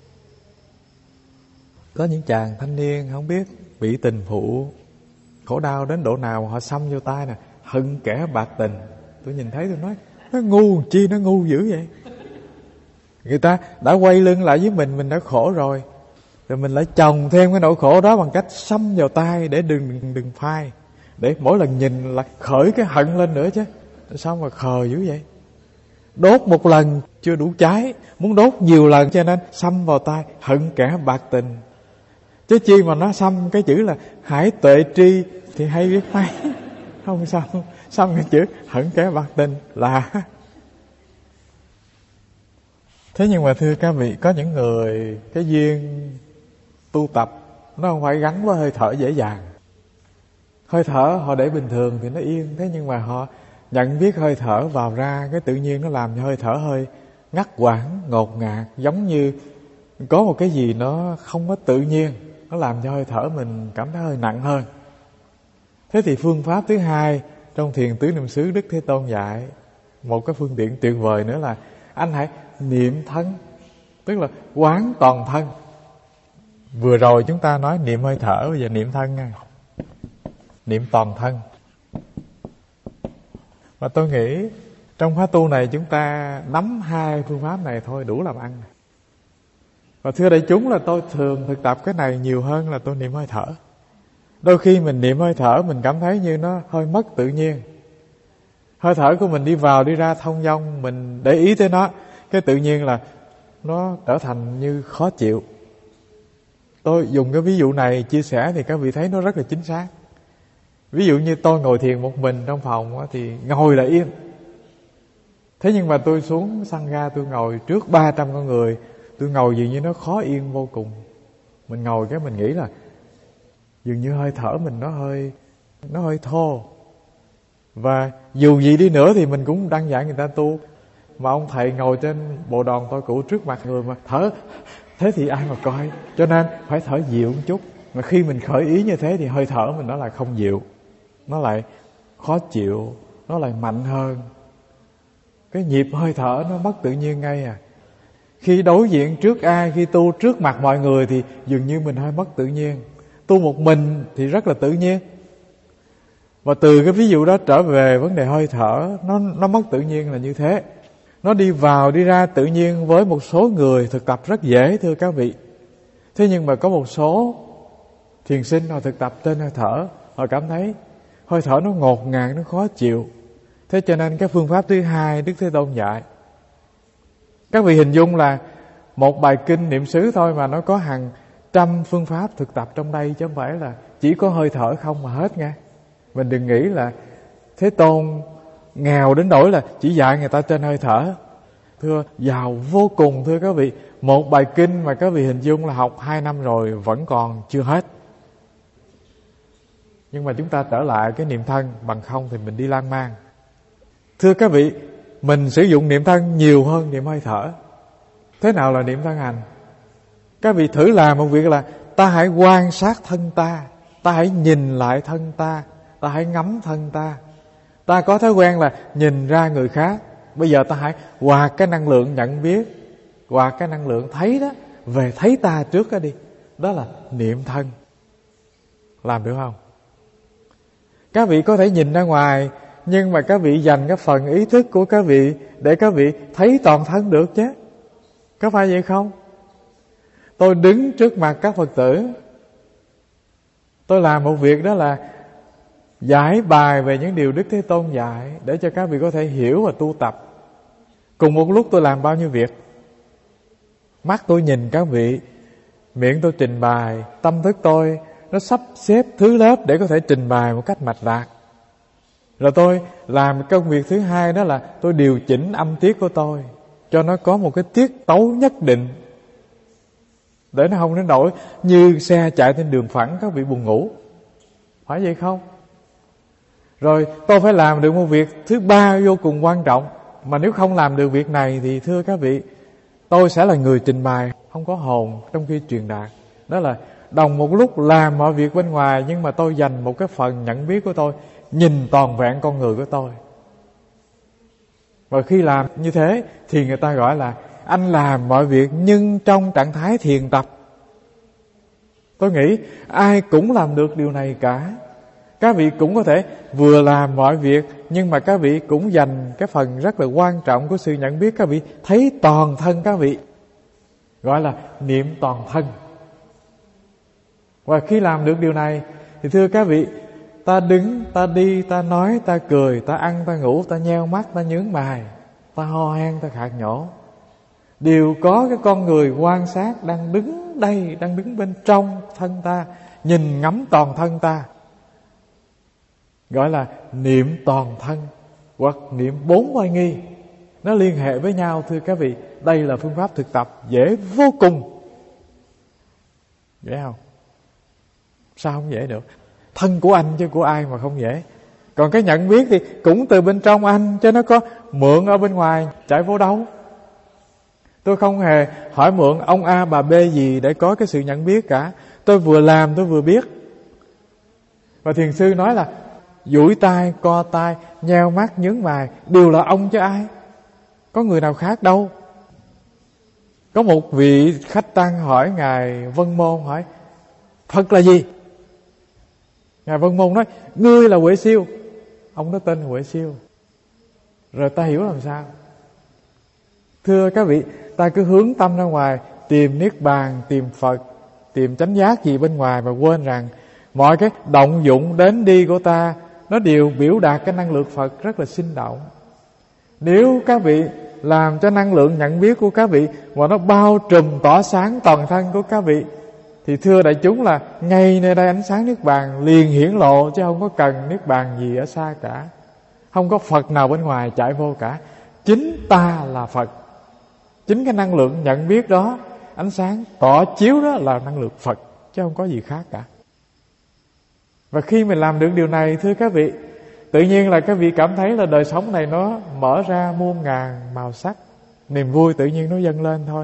Có những chàng thanh niên không biết bị tình phụ khổ đau đến độ nào họ xăm vô tay nè, hận kẻ bạc tình. Tôi nhìn thấy tôi nói nó ngu chi, nó ngu dữ vậy. Người ta đã quay lưng lại với mình, mình đã khổ rồi, rồi mình lại chồng thêm cái nỗi khổ đó bằng cách xăm vào tay để đừng đừng, đừng phai, để mỗi lần nhìn lại khởi cái hận lên nữa chứ. Sao mà khờ dữ vậy? Đốt một lần chưa đủ cháy, muốn đốt nhiều lần, cho nên xăm vào tay hận kẻ bạc tình. Chứ chi mà nó xăm cái chữ là hãy tuệ tri thì hay biết mấy. Không xăm xăm cái chữ hận kẻ bạc tình là. Thế nhưng mà thưa các vị, có những người cái duyên tu tập nó không phải gắn với hơi thở dễ dàng. Hơi thở họ để bình thường thì nó yên, thế nhưng mà họ nhận biết hơi thở vào ra, cái tự nhiên nó làm cho hơi thở hơi ngắt quãng, ngột ngạt, giống như có một cái gì nó không có tự nhiên, nó làm cho hơi thở mình cảm thấy hơi nặng hơn. Thế thì phương pháp thứ hai trong thiền tứ niệm xứ Đức Thế Tôn dạy, một cái phương tiện tuyệt vời nữa là anh hãy niệm thân, tức là quán toàn thân. Vừa rồi chúng ta nói niệm hơi thở, bây giờ niệm thân nha. Niệm toàn thân. Và tôi nghĩ trong khóa tu này chúng ta nắm hai phương pháp này thôi đủ làm ăn. Và thưa đại chúng là tôi thường thực tập cái này nhiều hơn là tôi niệm hơi thở. Đôi khi mình niệm hơi thở mình cảm thấy như nó hơi mất tự nhiên. Hơi thở của mình đi vào đi ra thông dong, mình để ý tới nó, cái tự nhiên là nó trở thành như khó chịu. Tôi dùng cái ví dụ này chia sẻ thì các vị thấy nó rất là chính xác. Ví dụ như tôi ngồi thiền một mình trong phòng thì ngồi là yên. Thế nhưng mà tôi xuống Sangha, tôi ngồi trước ba trăm con người, tôi ngồi dường như nó khó yên vô cùng. Mình ngồi cái mình nghĩ là dường như hơi thở mình nó hơi Nó hơi thô. Và dù gì đi nữa thì mình cũng đang dạy người ta tu. Mà ông thầy ngồi trên bộ đòn tôi cụ trước mặt người mà thở, thế thì ai mà coi. Cho nên phải thở dịu một chút. Mà khi mình khởi ý như thế thì hơi thở mình nó lại không dịu, nó lại khó chịu, nó lại mạnh hơn. Cái nhịp hơi thở nó mất tự nhiên ngay à. Khi đối diện trước ai, khi tu trước mặt mọi người thì dường như mình hơi mất tự nhiên. Tu một mình thì rất là tự nhiên. Và từ cái ví dụ đó trở về vấn đề hơi thở, nó, nó mất tự nhiên là như thế. Nó đi vào đi ra tự nhiên với một số người thực tập rất dễ thưa các vị. Thế nhưng mà có một số thiền sinh họ thực tập trên hơi thở, họ cảm thấy hơi thở nó ngột ngạt, nó khó chịu. Thế cho nên cái phương pháp thứ hai Đức Thế Tôn dạy, các vị hình dung là một bài kinh niệm xứ thôi mà nó có hàng trăm phương pháp thực tập trong đây, chứ không phải là chỉ có hơi thở không mà hết nha. Mình đừng nghĩ là Thế Tôn nghèo đến nỗi là chỉ dạy người ta trên hơi thở. Thưa, giàu vô cùng thưa các vị. Một bài kinh mà các vị hình dung là học hai năm rồi vẫn còn chưa hết. Nhưng mà chúng ta trở lại cái niệm thân, bằng không thì mình đi lan man. Thưa các vị, mình sử dụng niệm thân nhiều hơn niệm hơi thở. Thế nào là niệm thân hành? Các vị thử làm một việc là ta hãy quan sát thân ta, ta hãy nhìn lại thân ta, ta hãy ngắm thân ta. Ta có thói quen là nhìn ra người khác, bây giờ ta hãy hòa cái năng lượng nhận biết, hòa cái năng lượng thấy đó, về thấy ta trước đó đi. Đó là niệm thân. Làm được không? Các vị có thể nhìn ra ngoài, nhưng mà các vị dành cái phần ý thức của các vị để các vị thấy toàn thân được chứ. Có phải vậy không? Tôi đứng trước mặt các Phật tử, tôi làm một việc đó là giải bài về những điều Đức Thế Tôn dạy để cho các vị có thể hiểu và tu tập. Cùng một lúc tôi làm bao nhiêu việc? Mắt tôi nhìn các vị, miệng tôi trình bày, tâm thức tôi nó sắp xếp thứ lớp để có thể trình bày một cách mạch lạc. Rồi tôi làm công việc thứ hai, đó là tôi điều chỉnh âm tiết của tôi cho nó có một cái tiết tấu nhất định, để nó không đến nỗi như xe chạy trên đường phẳng các vị buồn ngủ. Phải vậy không? Rồi tôi phải làm được một việc thứ ba vô cùng quan trọng, mà nếu không làm được việc này thì thưa các vị, tôi sẽ là người trình bày không có hồn trong khi truyền đạt. Đó là đồng một lúc làm mọi việc bên ngoài, nhưng mà tôi dành một cái phần nhận biết của tôi, nhìn toàn vẹn con người của tôi. Và khi làm như thế thì người ta gọi là anh làm mọi việc nhưng trong trạng thái thiền tập. Tôi nghĩ ai cũng làm được điều này cả. Các vị cũng có thể vừa làm mọi việc, nhưng mà các vị cũng dành cái phần rất là quan trọng của sự nhận biết. Các vị thấy toàn thân các vị, gọi là niệm toàn thân. Và khi làm được điều này thì thưa các vị, ta đứng, ta đi, ta nói, ta cười, ta ăn, ta ngủ, ta nheo mắt, ta nhướng mày, ta ho hen, ta khạc nhổ, đều có cái con người quan sát đang đứng đây, đang đứng bên trong thân ta, nhìn ngắm toàn thân ta, gọi là niệm toàn thân hoặc niệm bốn oai nghi. Nó liên hệ với nhau thưa các vị. Đây là phương pháp thực tập dễ vô cùng. Dễ không? Sao không dễ được? Thân của anh chứ của ai mà không dễ. Còn cái nhận biết thì cũng từ bên trong anh, chứ nó có mượn ở bên ngoài chạy vô đâu. Tôi không hề hỏi mượn ông A bà B gì để có cái sự nhận biết cả. Tôi vừa làm tôi vừa biết. Và thiền sư nói là duỗi tay, co tay, nheo mắt, nhướng mày đều là ông chứ ai. Có người nào khác đâu. Có một vị khách tăng hỏi Ngài Vân Môn, hỏi Phật là gì? Ngài Vân Môn nói ngươi là Huệ Siêu. Ông đó tên là Huệ Siêu. Rồi ta hiểu làm sao? Thưa các vị, ta cứ hướng tâm ra ngoài, tìm Niết Bàn, tìm Phật, tìm chánh giác gì bên ngoài, mà quên rằng mọi cái động dụng đến đi của ta nó đều biểu đạt cái năng lượng Phật rất là sinh động. Nếu các vị làm cho năng lượng nhận biết của các vị mà nó bao trùm tỏ sáng toàn thân của các vị, thì thưa đại chúng là ngay nơi đây ánh sáng Niết Bàn liền hiển lộ, chứ không có cần Niết Bàn gì ở xa cả. Không có Phật nào bên ngoài chạy vô cả. Chính ta là Phật. Chính cái năng lượng nhận biết đó, ánh sáng tỏ chiếu đó là năng lượng Phật, chứ không có gì khác cả. Và khi mình làm được điều này thưa các vị, tự nhiên là các vị cảm thấy là đời sống này nó mở ra muôn ngàn màu sắc, niềm vui tự nhiên nó dâng lên thôi.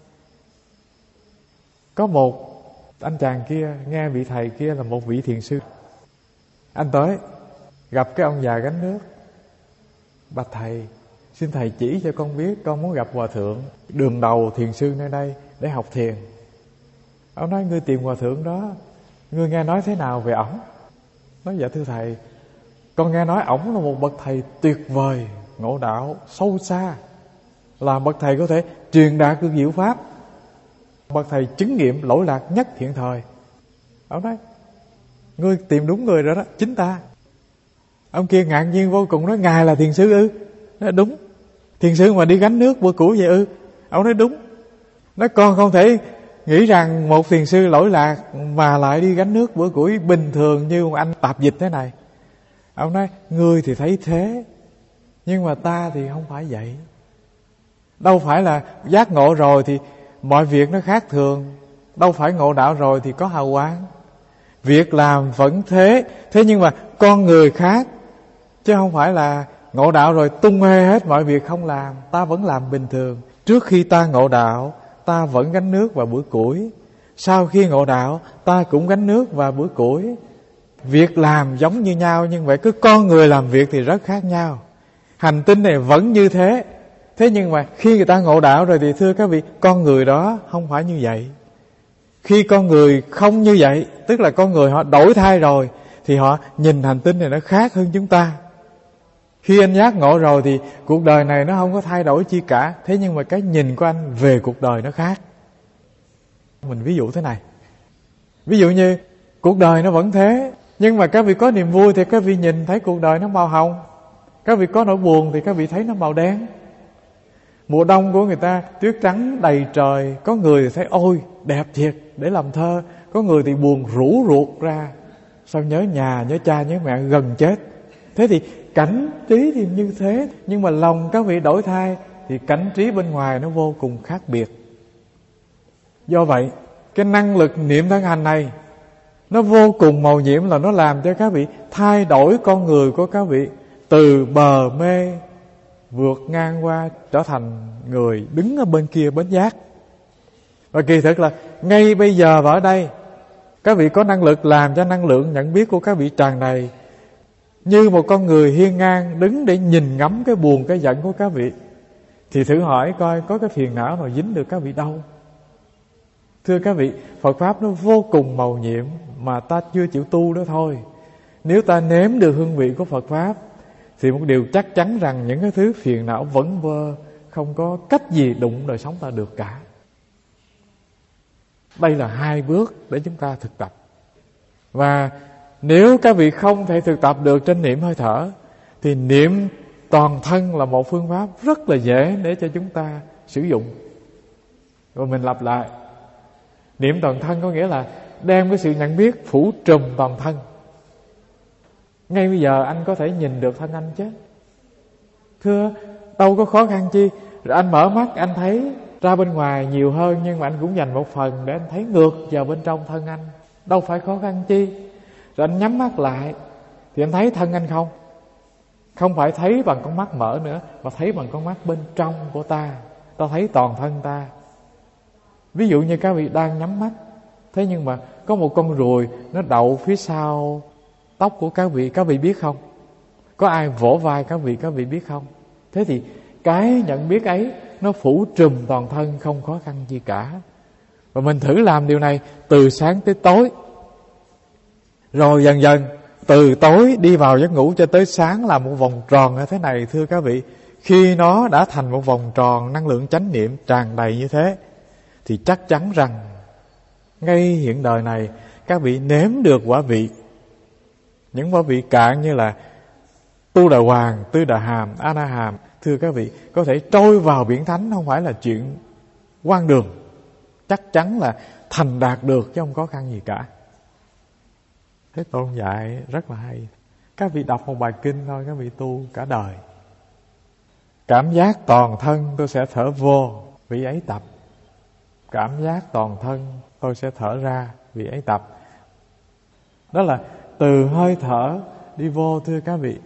Có một anh chàng kia nghe vị thầy kia là một vị thiền sư. Anh tới gặp cái ông già gánh nước. Bạch thầy, xin thầy chỉ cho con biết, con muốn gặp hòa thượng đường đầu thiền sư nơi đây để học thiền. Ông nói ngươi tìm hòa thượng đó, ngươi nghe nói thế nào về ổng? Nói dạ thưa thầy, con nghe nói ổng là một bậc thầy tuyệt vời, ngộ đạo sâu xa, là bậc thầy có thể truyền đạt được diệu pháp, bậc thầy chứng nghiệm lỗi lạc nhất hiện thời. Ông nói ngươi tìm đúng người rồi đó, chính ta. Ông kia ngạc nhiên vô cùng, nói ngài là thiền sư ư? Nói đúng. Thiền sư mà đi gánh nước bữa cũ vậy ư? Ông nói đúng. Nói con không thể nghĩ rằng một thiền sư lỗi lạc mà lại đi gánh nước bữa củi bình thường như một anh tạp dịch thế này. Ông nói ngươi thì thấy thế, nhưng mà ta thì không phải vậy. Đâu phải là giác ngộ rồi thì mọi việc nó khác thường. Đâu phải ngộ đạo rồi thì có hào quang. Việc làm vẫn thế, thế nhưng mà con người khác. Chứ không phải là ngộ đạo rồi tung hê hết mọi việc không làm. Ta vẫn làm bình thường. Trước khi ta ngộ đạo, ta vẫn gánh nước và bữa củi. Sau khi ngộ đạo, ta cũng gánh nước và bữa củi. Việc làm giống như nhau, nhưng vậy cứ con người làm việc thì rất khác nhau. Hành tinh này vẫn như thế. Thế nhưng mà khi người ta ngộ đạo rồi thì thưa các vị, con người đó không phải như vậy. Khi con người không như vậy, tức là con người họ đổi thay rồi, thì họ nhìn hành tinh này nó khác hơn chúng ta. Khi anh giác ngộ rồi thì cuộc đời này nó không có thay đổi chi cả. Thế nhưng mà cái nhìn của anh về cuộc đời nó khác. Mình ví dụ thế này. Ví dụ như cuộc đời nó vẫn thế, nhưng mà các vị có niềm vui thì các vị nhìn thấy cuộc đời nó màu hồng. Các vị có nỗi buồn thì các vị thấy nó màu đen. Mùa đông của người ta tuyết trắng đầy trời, có người thì thấy ôi đẹp thiệt để làm thơ, có người thì buồn rũ ruột ra, sao nhớ nhà, nhớ cha, nhớ mẹ gần chết. Thế thì cảnh trí thì như thế, nhưng mà lòng các vị đổi thay thì cảnh trí bên ngoài nó vô cùng khác biệt. Do vậy, cái năng lực niệm thân hành này nó vô cùng màu nhiệm, là nó làm cho các vị thay đổi con người của các vị từ bờ mê vượt ngang qua trở thành người đứng ở bên kia bến giác. Và kỳ thực là ngay bây giờ và ở đây, các vị có năng lực làm cho năng lượng nhận biết của các vị tràn đầy, như một con người hiên ngang đứng để nhìn ngắm cái buồn cái giận của các vị. Thì thử hỏi coi có cái phiền não nào dính được các vị đâu. Thưa các vị, Phật Pháp nó vô cùng màu nhiệm mà ta chưa chịu tu đó thôi. Nếu ta nếm được hương vị của Phật Pháp thì một điều chắc chắn rằng những cái thứ phiền não vẫn vơ, không có cách gì đụng đời sống ta được cả. Đây là hai bước để chúng ta thực tập. Và nếu các vị không thể thực tập được trên niệm hơi thở, thì niệm toàn thân là một phương pháp rất là dễ để cho chúng ta sử dụng. Rồi mình lặp lại. Niệm toàn thân có nghĩa là đem cái sự nhận biết phủ trùm toàn thân. Ngay bây giờ anh có thể nhìn được thân anh chứ? Thưa, đâu có khó khăn chi. Rồi anh mở mắt anh thấy ra bên ngoài nhiều hơn, nhưng mà anh cũng dành một phần để anh thấy ngược vào bên trong thân anh. Đâu phải khó khăn chi. Rồi anh nhắm mắt lại thì anh thấy thân anh không? Không phải thấy bằng con mắt mở nữa, mà thấy bằng con mắt bên trong của ta. Ta thấy toàn thân ta. Ví dụ như các vị đang nhắm mắt, thế nhưng mà có một con ruồi nó đậu phía sau tóc của các vị, các vị biết không? Có ai vỗ vai các vị, các vị biết không? Thế thì cái nhận biết ấy nó phủ trùm toàn thân, không khó khăn gì cả. Và mình thử làm điều này từ sáng tới tối. Rồi dần dần từ tối đi vào giấc ngủ cho tới sáng là một vòng tròn như thế này. Thưa các vị, khi nó đã thành một vòng tròn năng lượng chánh niệm tràn đầy như thế, thì chắc chắn rằng ngay hiện đời này các vị nếm được quả vị. Những quả vị cạn như là Tu Đà Hoàng, Tư Đà Hàm, A Na Hàm, thưa các vị, có thể trôi vào biển thánh, không phải là chuyện hoang đường. Chắc chắn là thành đạt được chứ không khó khăn gì cả. Thế Tôn dạy rất là hay. Các vị đọc một bài kinh thôi, các vị tu cả đời. Cảm giác toàn thân tôi sẽ thở vô, vị ấy tập. Cảm giác toàn thân tôi sẽ thở ra, vị ấy tập. Đó là từ hơi thở đi vô, thưa các vị.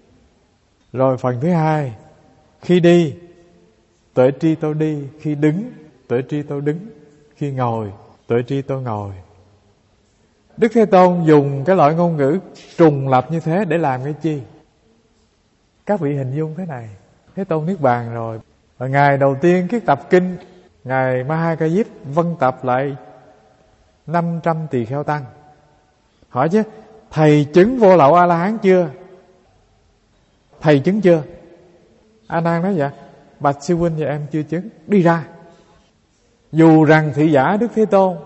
Rồi phần thứ hai, khi đi, tuệ tri tôi đi. Khi đứng, tuệ tri tôi đứng. Khi ngồi, tuệ tri tôi ngồi. Đức Thế Tôn dùng cái loại ngôn ngữ trùng lập như thế để làm cái chi? Các vị hình dung thế này. Thế Tôn niết bàn rồi, và ngày đầu tiên kiết tập kinh, ngài Ma Ha Ca Diếp vân tập lại năm trăm tỳ kheo tăng. Hỏi chứ, thầy chứng vô lậu A La Hán chưa? Thầy chứng chưa? A Nan nói dạ, bạch sư huynh và em chưa chứng. Đi ra. Dù rằng thị giả Đức Thế Tôn,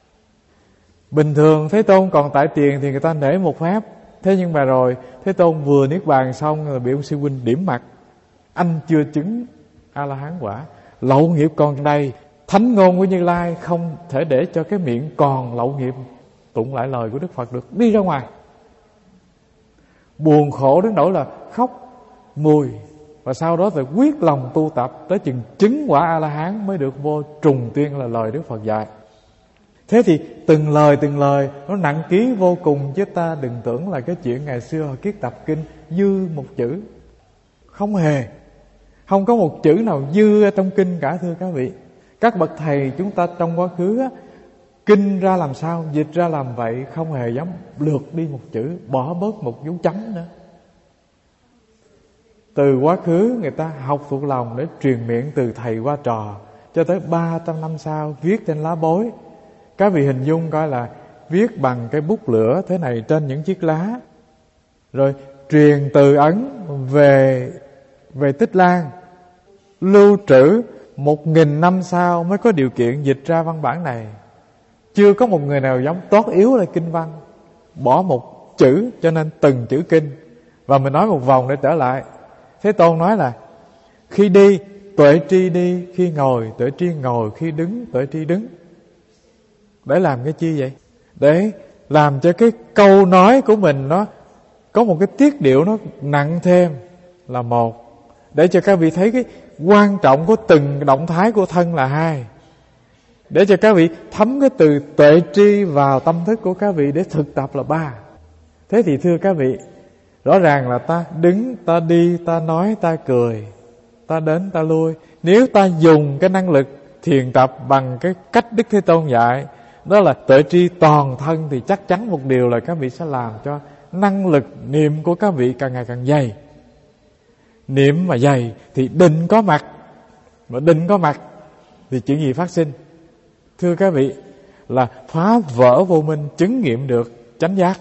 bình thường Thế Tôn còn tại tiền thì người ta nể một phép. Thế nhưng mà rồi Thế Tôn vừa niết bàn xong rồi bị ông sư huynh điểm mặt. Anh chưa chứng A La Hán quả, lậu nghiệp còn đây. Thánh ngôn của Như Lai không thể để cho cái miệng còn lậu nghiệp tụng lại lời của Đức Phật được. Đi ra ngoài. Buồn khổ đến nỗi là khóc mùi. Và sau đó thì quyết lòng tu tập tới chừng chứng quả A La Hán mới được vô trùng tuyên là lời Đức Phật dạy. Thế thì từng lời từng lời nó nặng ký vô cùng, chứ ta đừng tưởng là cái chuyện ngày xưa họ kiết tập kinh dư một chữ. Không hề. Không có một chữ nào dư ở trong kinh cả, thưa các vị. Các bậc thầy chúng ta trong quá khứ á, kinh ra làm sao, dịch ra làm vậy, không hề dám lược đi một chữ, bỏ bớt một dấu chấm nữa. Từ quá khứ người ta học thuộc lòng để truyền miệng từ thầy qua trò, cho tới ba trăm năm sau viết trên lá bối. Các vị hình dung coi là viết bằng cái bút lửa thế này trên những chiếc lá, rồi truyền từ Ấn về về Tích Lan, lưu trữ một nghìn năm sau mới có điều kiện dịch ra văn bản này. Chưa có một người nào dám tót yếu lại kinh văn, bỏ một chữ, cho nên từng chữ kinh. Và mình nói một vòng để trở lại. Thế Tôn nói là khi đi tuệ tri đi khi ngồi, tuệ tri ngồi khi đứng, tuệ tri đứng. Để làm cái chi vậy? Để làm cho cái câu nói của mình nó có một cái tiết điệu nó nặng thêm là một. Để cho các vị thấy cái quan trọng của từng động thái của thân là hai. Để cho các vị thấm cái từ tuệ tri vào tâm thức của các vị để thực tập là ba. Thế thì thưa các vị, rõ ràng là ta đứng, ta đi, ta nói, ta cười, ta đến, ta lui. Nếu ta dùng cái năng lực thiền tập bằng cái cách Đức Thế Tôn dạy, đó là tuệ tri toàn thân, thì chắc chắn một điều là các vị sẽ làm cho năng lực niệm của các vị càng ngày càng dày. Niệm mà dày thì định có mặt, mà định có mặt thì chuyện gì phát sinh? Thưa các vị, là phá vỡ vô minh, chứng nghiệm được chánh giác.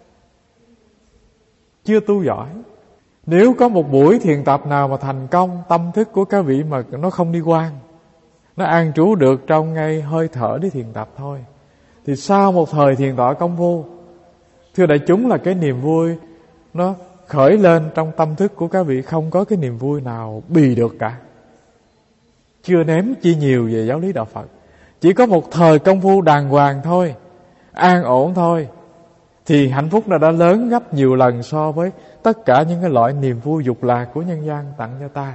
Chưa tu giỏi, nếu có một buổi thiền tập nào mà thành công, tâm thức của các vị mà nó không đi quan, nó an trú được trong ngay hơi thở để thiền tập thôi, thì sau một thời thiền tọa công phu, thưa đại chúng, là cái niềm vui nó khởi lên trong tâm thức của các vị, không có cái niềm vui nào bì được cả. Chưa nếm chi nhiều về giáo lý đạo Phật, chỉ có một thời công phu đàng hoàng thôi, an ổn thôi, thì hạnh phúc đã lớn gấp nhiều lần so với tất cả những cái loại niềm vui dục lạc của nhân gian tặng cho ta.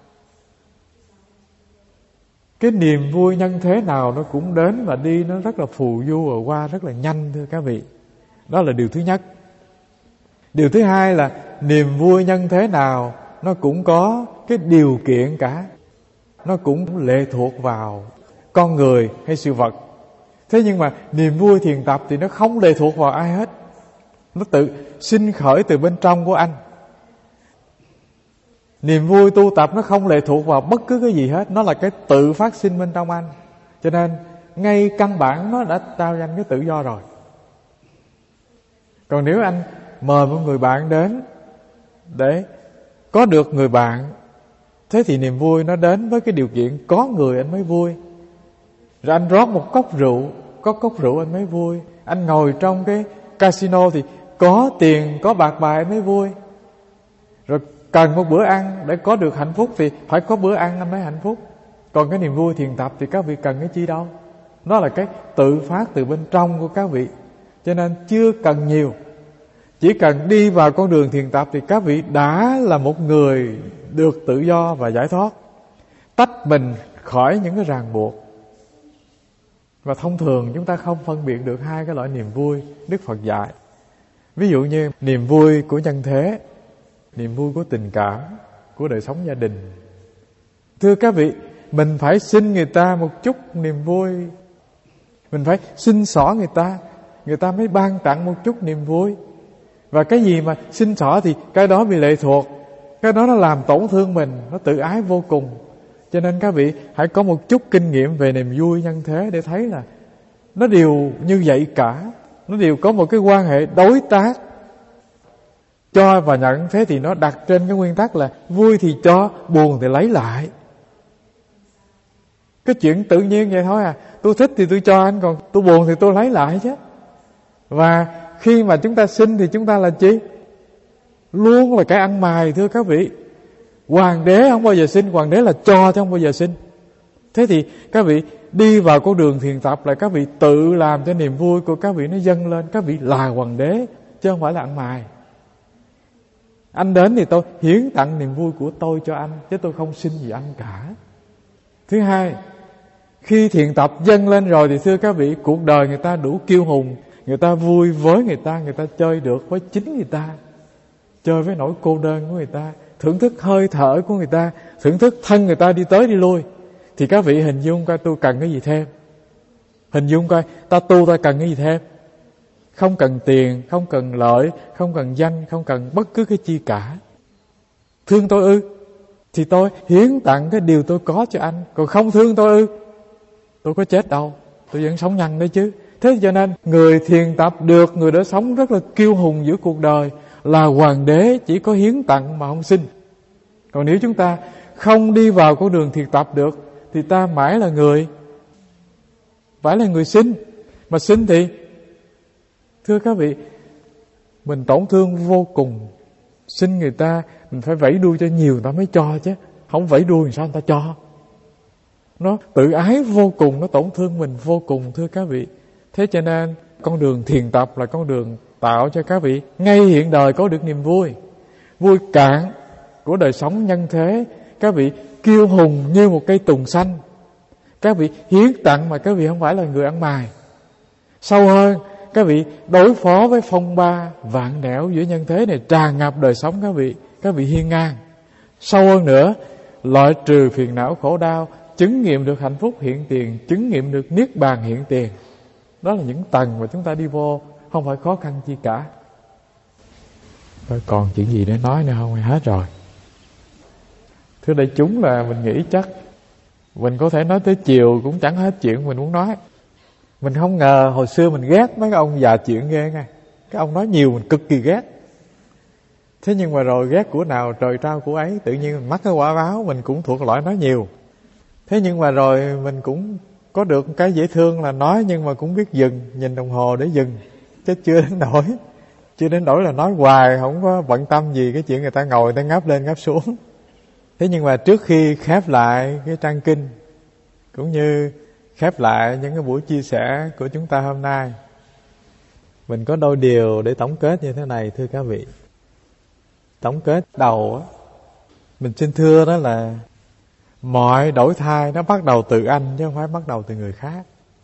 Cái niềm vui nhân thế nào nó cũng đến và đi, nó rất là phù du và qua rất là nhanh, thưa các vị. Đó là điều thứ nhất. Điều thứ hai là niềm vui nhân thế nào nó cũng có cái điều kiện cả, nó cũng lệ thuộc vào con người hay sự vật. Thế nhưng mà niềm vui thiền tập thì nó không lệ thuộc vào ai hết, nó tự sinh khởi từ bên trong của anh. Niềm vui tu tập nó không lệ thuộc vào bất cứ cái gì hết, nó là cái tự phát sinh bên trong anh. Cho nên ngay căn bản nó đã trao cho anh cái tự do rồi. Còn nếu anh mời một người bạn đến để có được người bạn, thế thì niềm vui nó đến với cái điều kiện có người anh mới vui. Rồi anh rót một cốc rượu, có cốc rượu anh mới vui. Anh ngồi trong cái casino thì có tiền, có bạc bài anh mới vui. Rồi cần một bữa ăn để có được hạnh phúc thì phải có bữa ăn anh mới hạnh phúc. Còn cái niềm vui thiền tập thì các vị cần cái chi đâu, nó là cái tự phát từ bên trong của các vị. Cho nên chưa cần nhiều, chỉ cần đi vào con đường thiền tập thì các vị đã là một người được tự do và giải thoát, tách mình khỏi những cái ràng buộc. Và thông thường chúng ta không phân biệt được hai cái loại niềm vui Đức Phật dạy. Ví dụ như niềm vui của nhân thế, niềm vui của tình cảm, của đời sống gia đình. Thưa các vị, mình phải xin người ta một chút niềm vui, mình phải xin xỏ người ta, người ta mới ban tặng một chút niềm vui. Và cái gì mà xin xỏ thì cái đó bị lệ thuộc, cái đó nó làm tổn thương mình, nó tự ái vô cùng. Cho nên các vị hãy có một chút kinh nghiệm về niềm vui nhân thế để thấy là nó đều như vậy cả, nó đều có một cái quan hệ đối tác. Cho và nhận, thế thì nó đặt trên cái nguyên tắc là vui thì cho, buồn thì lấy lại. Cái chuyện tự nhiên vậy thôi à. Tôi thích thì tôi cho anh, còn tôi buồn thì tôi lấy lại chứ. Và khi mà chúng ta xin thì chúng ta là chi? Luôn là cái ăn mài, thưa các vị. Hoàng đế không bao giờ xin, hoàng đế là cho chứ không bao giờ xin. Thế thì các vị đi vào con đường thiền tập là các vị tự làm cho niềm vui của các vị nó dâng lên. Các vị là hoàng đế chứ không phải là ăn mài. Anh đến thì tôi hiến tặng niềm vui của tôi cho anh, chứ tôi không xin gì anh cả. Thứ hai, khi thiền tập dâng lên rồi thì thưa các vị, cuộc đời người ta đủ kiêu hùng, người ta vui với người ta, người ta chơi được với chính người ta, chơi với nỗi cô đơn của người ta, thưởng thức hơi thở của người ta, thưởng thức thân người ta đi tới đi lui. Thì các vị hình dung coi tôi cần cái gì thêm. Hình dung coi ta tu ta cần cái gì thêm. Không cần tiền, không cần lợi, không cần danh, không cần bất cứ cái chi cả. Thương tôi ư, thì tôi hiến tặng cái điều tôi có cho anh. Còn không thương tôi ư, tôi có chết đâu, tôi vẫn sống nhăn đấy chứ. Thế cho nên người thiền tập được, người đã sống rất là kiêu hùng giữa cuộc đời, là hoàng đế chỉ có hiến tặng mà không xin. Còn nếu chúng ta không đi vào con đường thiền tập được thì ta mãi là người phải là người xin. Mà xin thì thưa các vị, mình tổn thương vô cùng. Xin người ta mình phải vẫy đuôi cho nhiều người ta mới cho chứ. không vẫy đuôi sao người ta cho. Nó tự ái vô cùng, nó tổn thương mình vô cùng, thưa các vị. Thế cho nên con đường thiền tập là con đường tạo cho các vị ngay hiện đời có được niềm vui. Vui cạn của đời sống nhân thế, các vị kiêu hùng như một cây tùng xanh. Các vị hiến tặng mà các vị không phải là người ăn mài. Sâu hơn, các vị đối phó với phong ba vạn nẻo giữa nhân thế này tràn ngập đời sống các vị. Các vị hiên ngang. Sâu hơn nữa, loại trừ phiền não khổ đau, chứng nghiệm được hạnh phúc hiện tiền, chứng nghiệm được niết bàn hiện tiền. Đó là những tầng mà chúng ta đi vô, không phải khó khăn chi cả. Rồi còn chuyện gì để nói nữa không? Hết rồi. Thưa đại chúng, là mình nghĩ chắc mình có thể nói tới chiều cũng chẳng hết chuyện mình muốn nói. Mình không ngờ hồi xưa mình ghét mấy cái ông già chuyện ghê nghe. Cái ông nói nhiều mình cực kỳ ghét. Thế nhưng mà rồi ghét của nào trời trao của ấy, tự nhiên mình mắc cái quả báo, mình cũng thuộc loại nói nhiều. Thế nhưng mà rồi mình cũng có được cái dễ thương là nói nhưng mà cũng biết dừng, nhìn đồng hồ để dừng, chứ chưa đến nỗi. Chưa đến nỗi là nói hoài, không có bận tâm gì cái chuyện người ta ngồi, người ta ngáp lên ngáp xuống. Thế nhưng mà trước khi khép lại cái trang kinh, cũng như khép lại những cái buổi chia sẻ của chúng ta hôm nay, mình có đôi điều để tổng kết như thế này, thưa các vị. Tổng kết đầu á, mình xin thưa đó là mọi đổi thay nó bắt đầu từ anh chứ không phải bắt đầu từ người khác.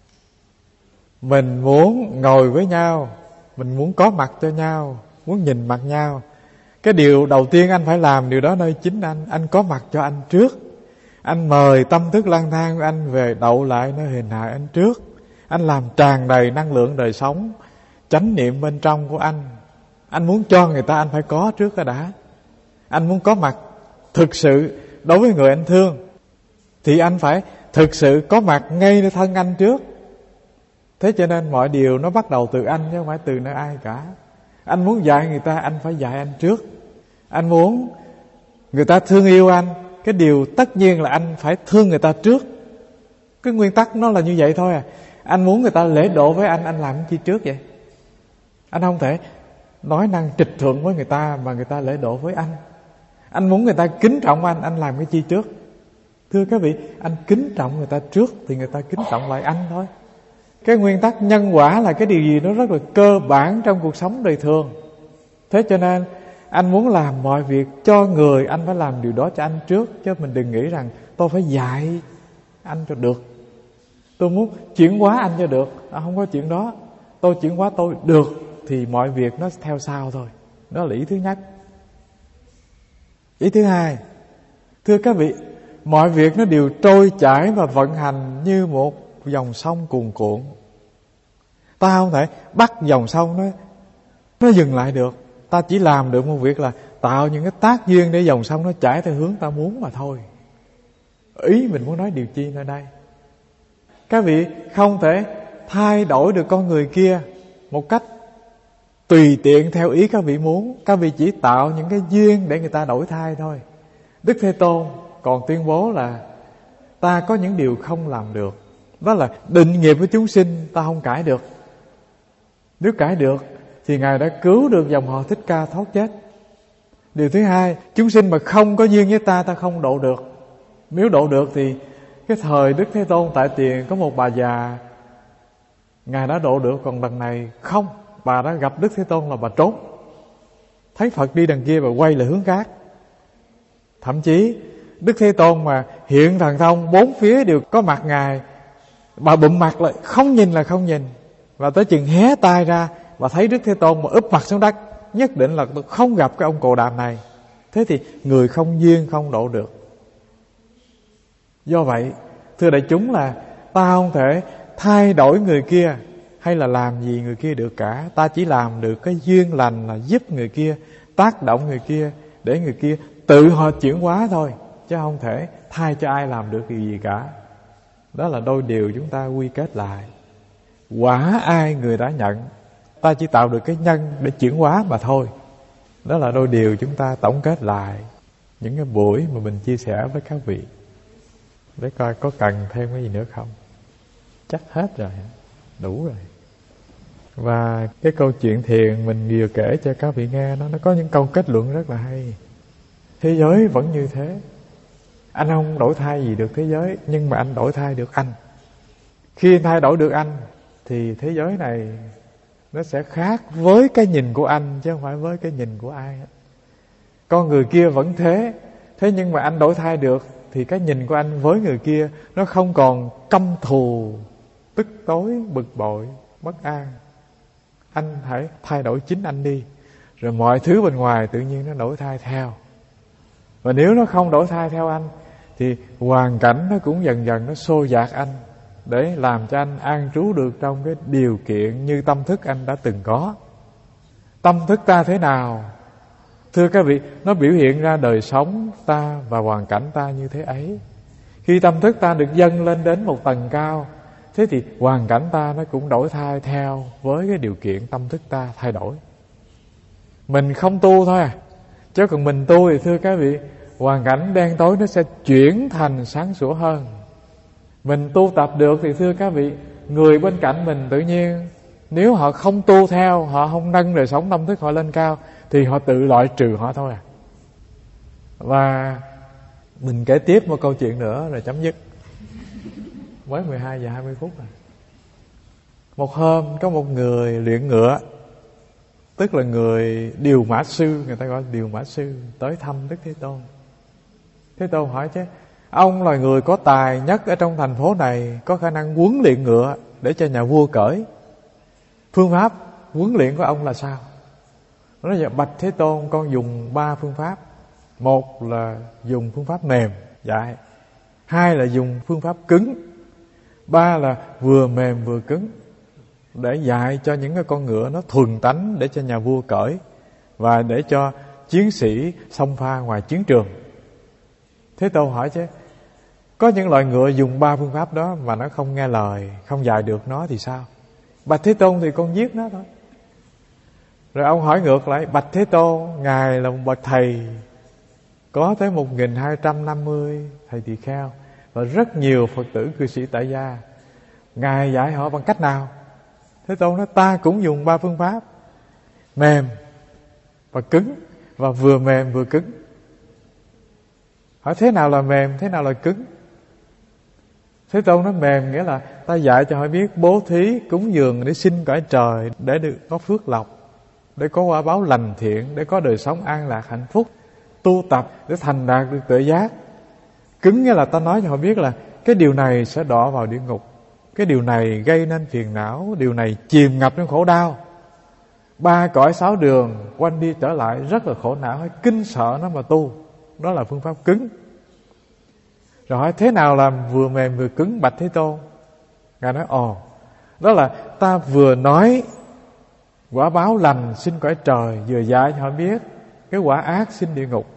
Mình muốn ngồi với nhau, mình muốn có mặt cho nhau, muốn nhìn mặt nhau, cái điều đầu tiên anh phải làm điều đó nơi chính anh. Anh có mặt cho anh trước. Anh mời tâm thức lang thang của anh về đậu lại nơi hình hài anh trước. Anh làm tràn đầy năng lượng đời sống, chánh niệm bên trong của anh. Anh muốn cho người ta, anh phải có trước cái đã. Anh muốn có mặt thực sự đối với người anh thương, thì anh phải thực sự có mặt ngay nơi thân anh trước. Thế cho nên mọi điều nó bắt đầu từ anh chứ không phải từ nơi ai cả. Anh muốn dạy người ta, anh phải dạy anh trước. Anh muốn người ta thương yêu anh, cái điều tất nhiên là anh phải thương người ta trước. Cái nguyên tắc nó là như vậy thôi à. Anh muốn người ta lễ độ với anh, anh làm cái chi trước vậy? Anh không thể nói năng trịch thượng với người ta mà người ta lễ độ với anh. Anh muốn người ta kính trọng anh, anh làm cái chi trước? Thưa các vị, anh kính trọng người ta trước thì người ta kính trọng lại anh thôi. Cái nguyên tắc nhân quả là cái điều gì nó rất là cơ bản trong cuộc sống đời thường. Thế cho nên anh muốn làm mọi việc cho người, anh phải làm điều đó cho anh trước. Chứ mình đừng nghĩ rằng tôi phải dạy anh cho được, tôi muốn chuyển hóa anh cho được. À, không có chuyện đó. Tôi chuyển hóa tôi được thì mọi việc nó theo sau thôi. Đó là ý thứ nhất. Ý thứ hai, thưa các vị, mọi việc nó đều trôi chảy và vận hành như một dòng sông cuồn cuộn. Ta không thể bắt dòng sông nó nó dừng lại được. Ta chỉ làm được một việc là tạo những cái tác duyên để dòng sông nó chảy theo hướng ta muốn mà thôi. Ý mình muốn nói điều chi nơi đây? Các vị không thể thay đổi được con người kia một cách tùy tiện theo ý các vị muốn. Các vị chỉ tạo những cái duyên để người ta đổi thay thôi. Đức Thế Tôn còn tuyên bố là ta có những điều không làm được. Đó là định nghiệp của chúng sinh ta không cải được. Nếu cải được thì Ngài đã cứu được dòng họ Thích Ca thoát chết. Điều thứ hai, chúng sinh mà không có duyên với ta, ta không độ được. Nếu độ được thì cái thời Đức Thế Tôn tại tiền có một bà già, Ngài đã độ được, còn lần này không. Bà đã gặp Đức Thế Tôn là bà trốn. Thấy Phật đi đằng kia và quay lại hướng khác. Thậm chí Đức Thế Tôn mà hiện thần thông, bốn phía đều có mặt Ngài, bà bụm mặt lại, không nhìn là không nhìn. Và tới chừng hé tay ra, bà thấy Đức Thế Tôn mà úp mặt xuống đất, nhất định là tôi không gặp cái ông Cồ Đàm này. Thế thì người không duyên không độ được. Do vậy, thưa đại chúng, là ta không thể thay đổi người kia hay là làm gì người kia được cả. Ta chỉ làm được cái duyên lành là giúp người kia, tác động người kia để người kia tự họ chuyển hóa thôi, chứ không thể thay cho ai làm được điều gì cả. Đó là đôi điều chúng ta quy kết lại. Quả ai người đã nhận, ta chỉ tạo được cái nhân để chuyển hóa mà thôi. Đó là đôi điều chúng ta tổng kết lại những cái buổi mà mình chia sẻ với các vị, để coi có cần thêm cái gì nữa không. Chắc hết rồi, đủ rồi. Và cái câu chuyện thiền mình vừa kể cho các vị nghe, nó nó có những câu kết luận rất là hay. Thế giới vẫn như thế, Anh không đổi thay gì được thế giới, nhưng mà anh đổi thay được anh. Khi anh thay đổi được anh thì thế giới này nó sẽ khác với cái nhìn của anh, chứ không phải với cái nhìn của ai. Con người kia vẫn thế, thế nhưng mà anh đổi thay được thì cái nhìn của anh với người kia nó không còn căm thù, tức tối, bực bội, bất an. Anh hãy thay đổi chính anh đi, rồi mọi thứ bên ngoài tự nhiên nó đổi thay theo. Và nếu nó không đổi thay theo anh thì hoàn cảnh nó cũng dần dần nó xô dạt anh, để làm cho anh an trú được trong cái điều kiện như tâm thức anh đã từng có. Tâm thức ta thế nào, thưa các vị, nó biểu hiện ra đời sống ta và hoàn cảnh ta như thế ấy. Khi tâm thức ta được dâng lên đến một tầng cao, thế thì hoàn cảnh ta nó cũng đổi thay theo với cái điều kiện tâm thức ta thay đổi. Mình không tu thôi à, chứ còn mình tu thì thưa các vị, hoàn cảnh đen tối nó sẽ chuyển thành sáng sủa hơn. Mình tu tập được thì thưa các vị, người bên cạnh mình tự nhiên nếu họ không tu theo, họ không nâng đời sống tâm thức họ lên cao, thì họ tự loại trừ họ thôi à. Và mình kể tiếp một câu chuyện nữa rồi chấm dứt. Mới mười hai giờ hai mươi phút rồi. Một hôm có một người luyện ngựa, tức là người điều mã sư, người ta gọi là điều mã sư, tới thăm Đức Thế Tôn. Thế Tôn hỏi chứ, ông là người có tài nhất ở trong thành phố này, có khả năng huấn luyện ngựa để cho nhà vua cởi. Phương pháp huấn luyện của ông là sao? Nó nói: bạch Thế Tôn, con dùng ba phương pháp. Một là dùng phương pháp mềm dạy, hai là dùng phương pháp cứng, ba là vừa mềm vừa cứng, để dạy cho những cái con ngựa nó thuần tánh, để cho nhà vua cởi và để cho chiến sĩ xông pha ngoài chiến trường. Thế Tôn hỏi chứ, có những loại ngựa dùng ba phương pháp đó mà nó không nghe lời, không dạy được nó thì sao? Bạch Thế Tôn, thì con giết nó thôi. Rồi ông hỏi ngược lại: bạch Thế Tôn, Ngài là một bậc thầy, có tới một nghìn hai trăm năm mươi thầy tỳ kheo và rất nhiều Phật tử cư sĩ tại gia, Ngài dạy họ bằng cách nào? Thế Tôn nói: ta cũng dùng ba phương pháp, mềm và cứng, và vừa mềm vừa cứng. Hỏi thế nào là mềm, thế nào là cứng? Thế Tôn nói: mềm nghĩa là ta dạy cho họ biết bố thí, cúng dường để xin cõi trời, để được có phước lộc, để có quả báo lành thiện, để có đời sống an lạc hạnh phúc, tu tập để thành đạt được tuệ giác. Cứng nghĩa là ta nói cho họ biết là cái điều này sẽ đọa vào địa ngục, cái điều này gây nên phiền não, điều này chìm ngập trong khổ đau, ba cõi sáu đường quanh đi trở lại rất là khổ não, hay kinh sợ nó mà tu. Đó là phương pháp cứng. Rồi hỏi thế nào là vừa mềm vừa cứng, bạch Thế Tôn? Ngài nói: ồ, đó là ta vừa nói quả báo lành xin cõi trời, vừa dạy cho họ biết cái quả ác xin địa ngục.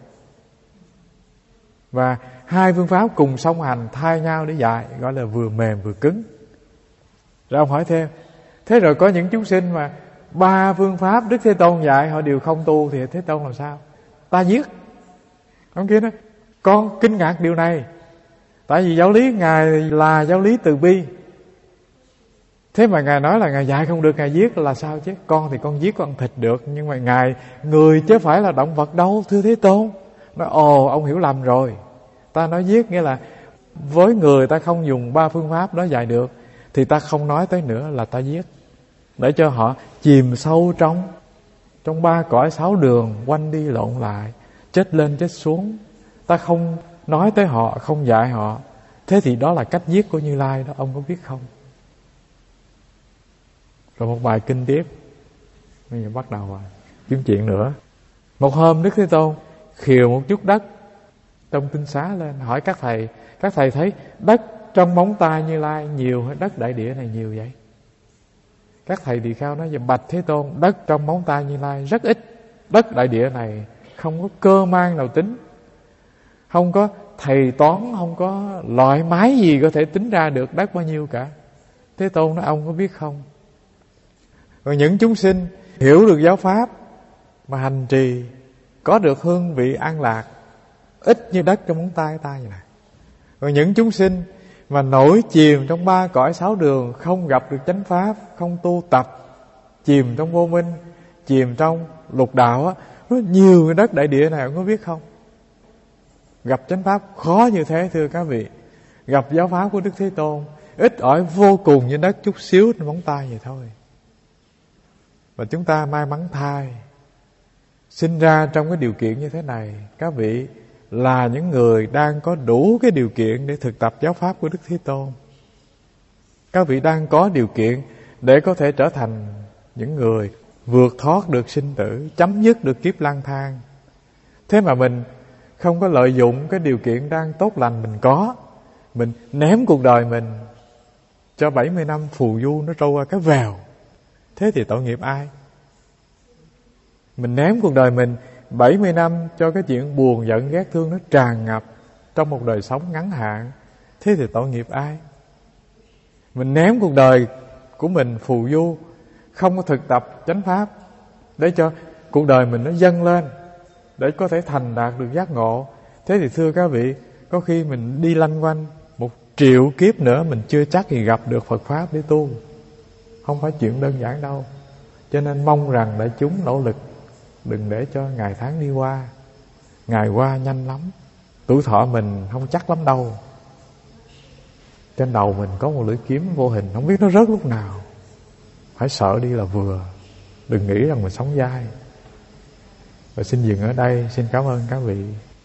Và hai phương pháp cùng song hành thay nhau để dạy, gọi là vừa mềm vừa cứng. Rồi ông hỏi thêm: thế rồi có những chúng sinh mà ba phương pháp Đức Thế Tôn dạy họ đều không tu, thì Thế Tôn làm sao? Ta giết. Ông kia nói: con kinh ngạc điều này, tại vì giáo lý Ngài là giáo lý từ bi, thế mà Ngài nói là Ngài dạy không được, Ngài giết là sao chứ? Con thì con giết con thịt được, nhưng mà Ngài người chứ phải là động vật đâu, thưa Thế Tôn. Nói: ồ, ông hiểu lầm rồi. Ta nói giết nghĩa là với người ta không dùng ba phương pháp đó dạy được, thì ta không nói tới nữa là ta giết, để cho họ chìm sâu trong trong ba cõi sáu đường quanh đi lộn lại, chết lên chết xuống. Ta không nói tới họ, không dạy họ, thế thì đó là cách giết của Như Lai đó, ông có biết không? Rồi một bài kinh tiếp. Bây giờ bắt đầu rồi kiếm chuyện nữa. Một hôm Đức Thế Tôn khều một chút đất trong tinh xá lên, hỏi các thầy: các thầy thấy đất trong móng tay Như Lai nhiều hay đất đại địa này nhiều vậy? Các thầy tỳ kheo nói: bạch Thế Tôn, đất trong móng tay Như Lai rất ít, đất đại địa này không có cơ mang nào tính, không có thầy toán, không có loại máy gì có thể tính ra được đất bao nhiêu cả. Thế Tôn nói: ông có biết không? Còn những chúng sinh hiểu được giáo pháp mà hành trì, có được hương vị an lạc, ít như đất trong móng tay ta như này. Còn những chúng sinh mà nổi chìm trong ba cõi sáu đường, không gặp được chánh pháp, không tu tập, chìm trong vô minh, chìm trong lục đạo á, nó nhiều cái đất đại địa này, ông có biết không? gặp chánh pháp khó như thế thưa các vị. Gặp giáo pháp của Đức Thế Tôn ít ỏi vô cùng như đất chút xíu trên móng tay vậy thôi. Và chúng ta may mắn thay sinh ra trong cái điều kiện như thế này. Các vị là những người đang có đủ cái điều kiện để thực tập giáo pháp của Đức Thế Tôn. Các vị đang có điều kiện để có thể trở thành những người vượt thoát được sinh tử, chấm dứt được kiếp lang thang. Thế mà mình không có lợi dụng cái điều kiện đang tốt lành mình có. Mình ném cuộc đời mình cho bảy mươi năm phù du nó trôi qua cái vèo. Thế thì tội nghiệp ai? Mình ném cuộc đời mình bảy mươi năm cho cái chuyện buồn giận ghét thương nó tràn ngập trong một đời sống ngắn hạn. Thế thì tội nghiệp ai? Mình ném cuộc đời của mình phù du, không có thực tập chánh pháp để cho cuộc đời mình nó dâng lên, để có thể thành đạt được giác ngộ. Thế thì thưa các vị, có khi mình đi lanh quanh một triệu kiếp nữa mình chưa chắc thì gặp được Phật Pháp để tu. Không phải chuyện đơn giản đâu. Cho nên mong rằng đại chúng nỗ lực, đừng để cho ngày tháng đi qua. Ngày qua nhanh lắm, tuổi thọ mình không chắc lắm đâu. Trên đầu mình có một lưỡi kiếm vô hình, không biết nó rớt lúc nào. Phải sợ đi là vừa. Đừng nghĩ rằng mình sống dai. Và xin dừng ở đây. Xin cảm ơn các vị.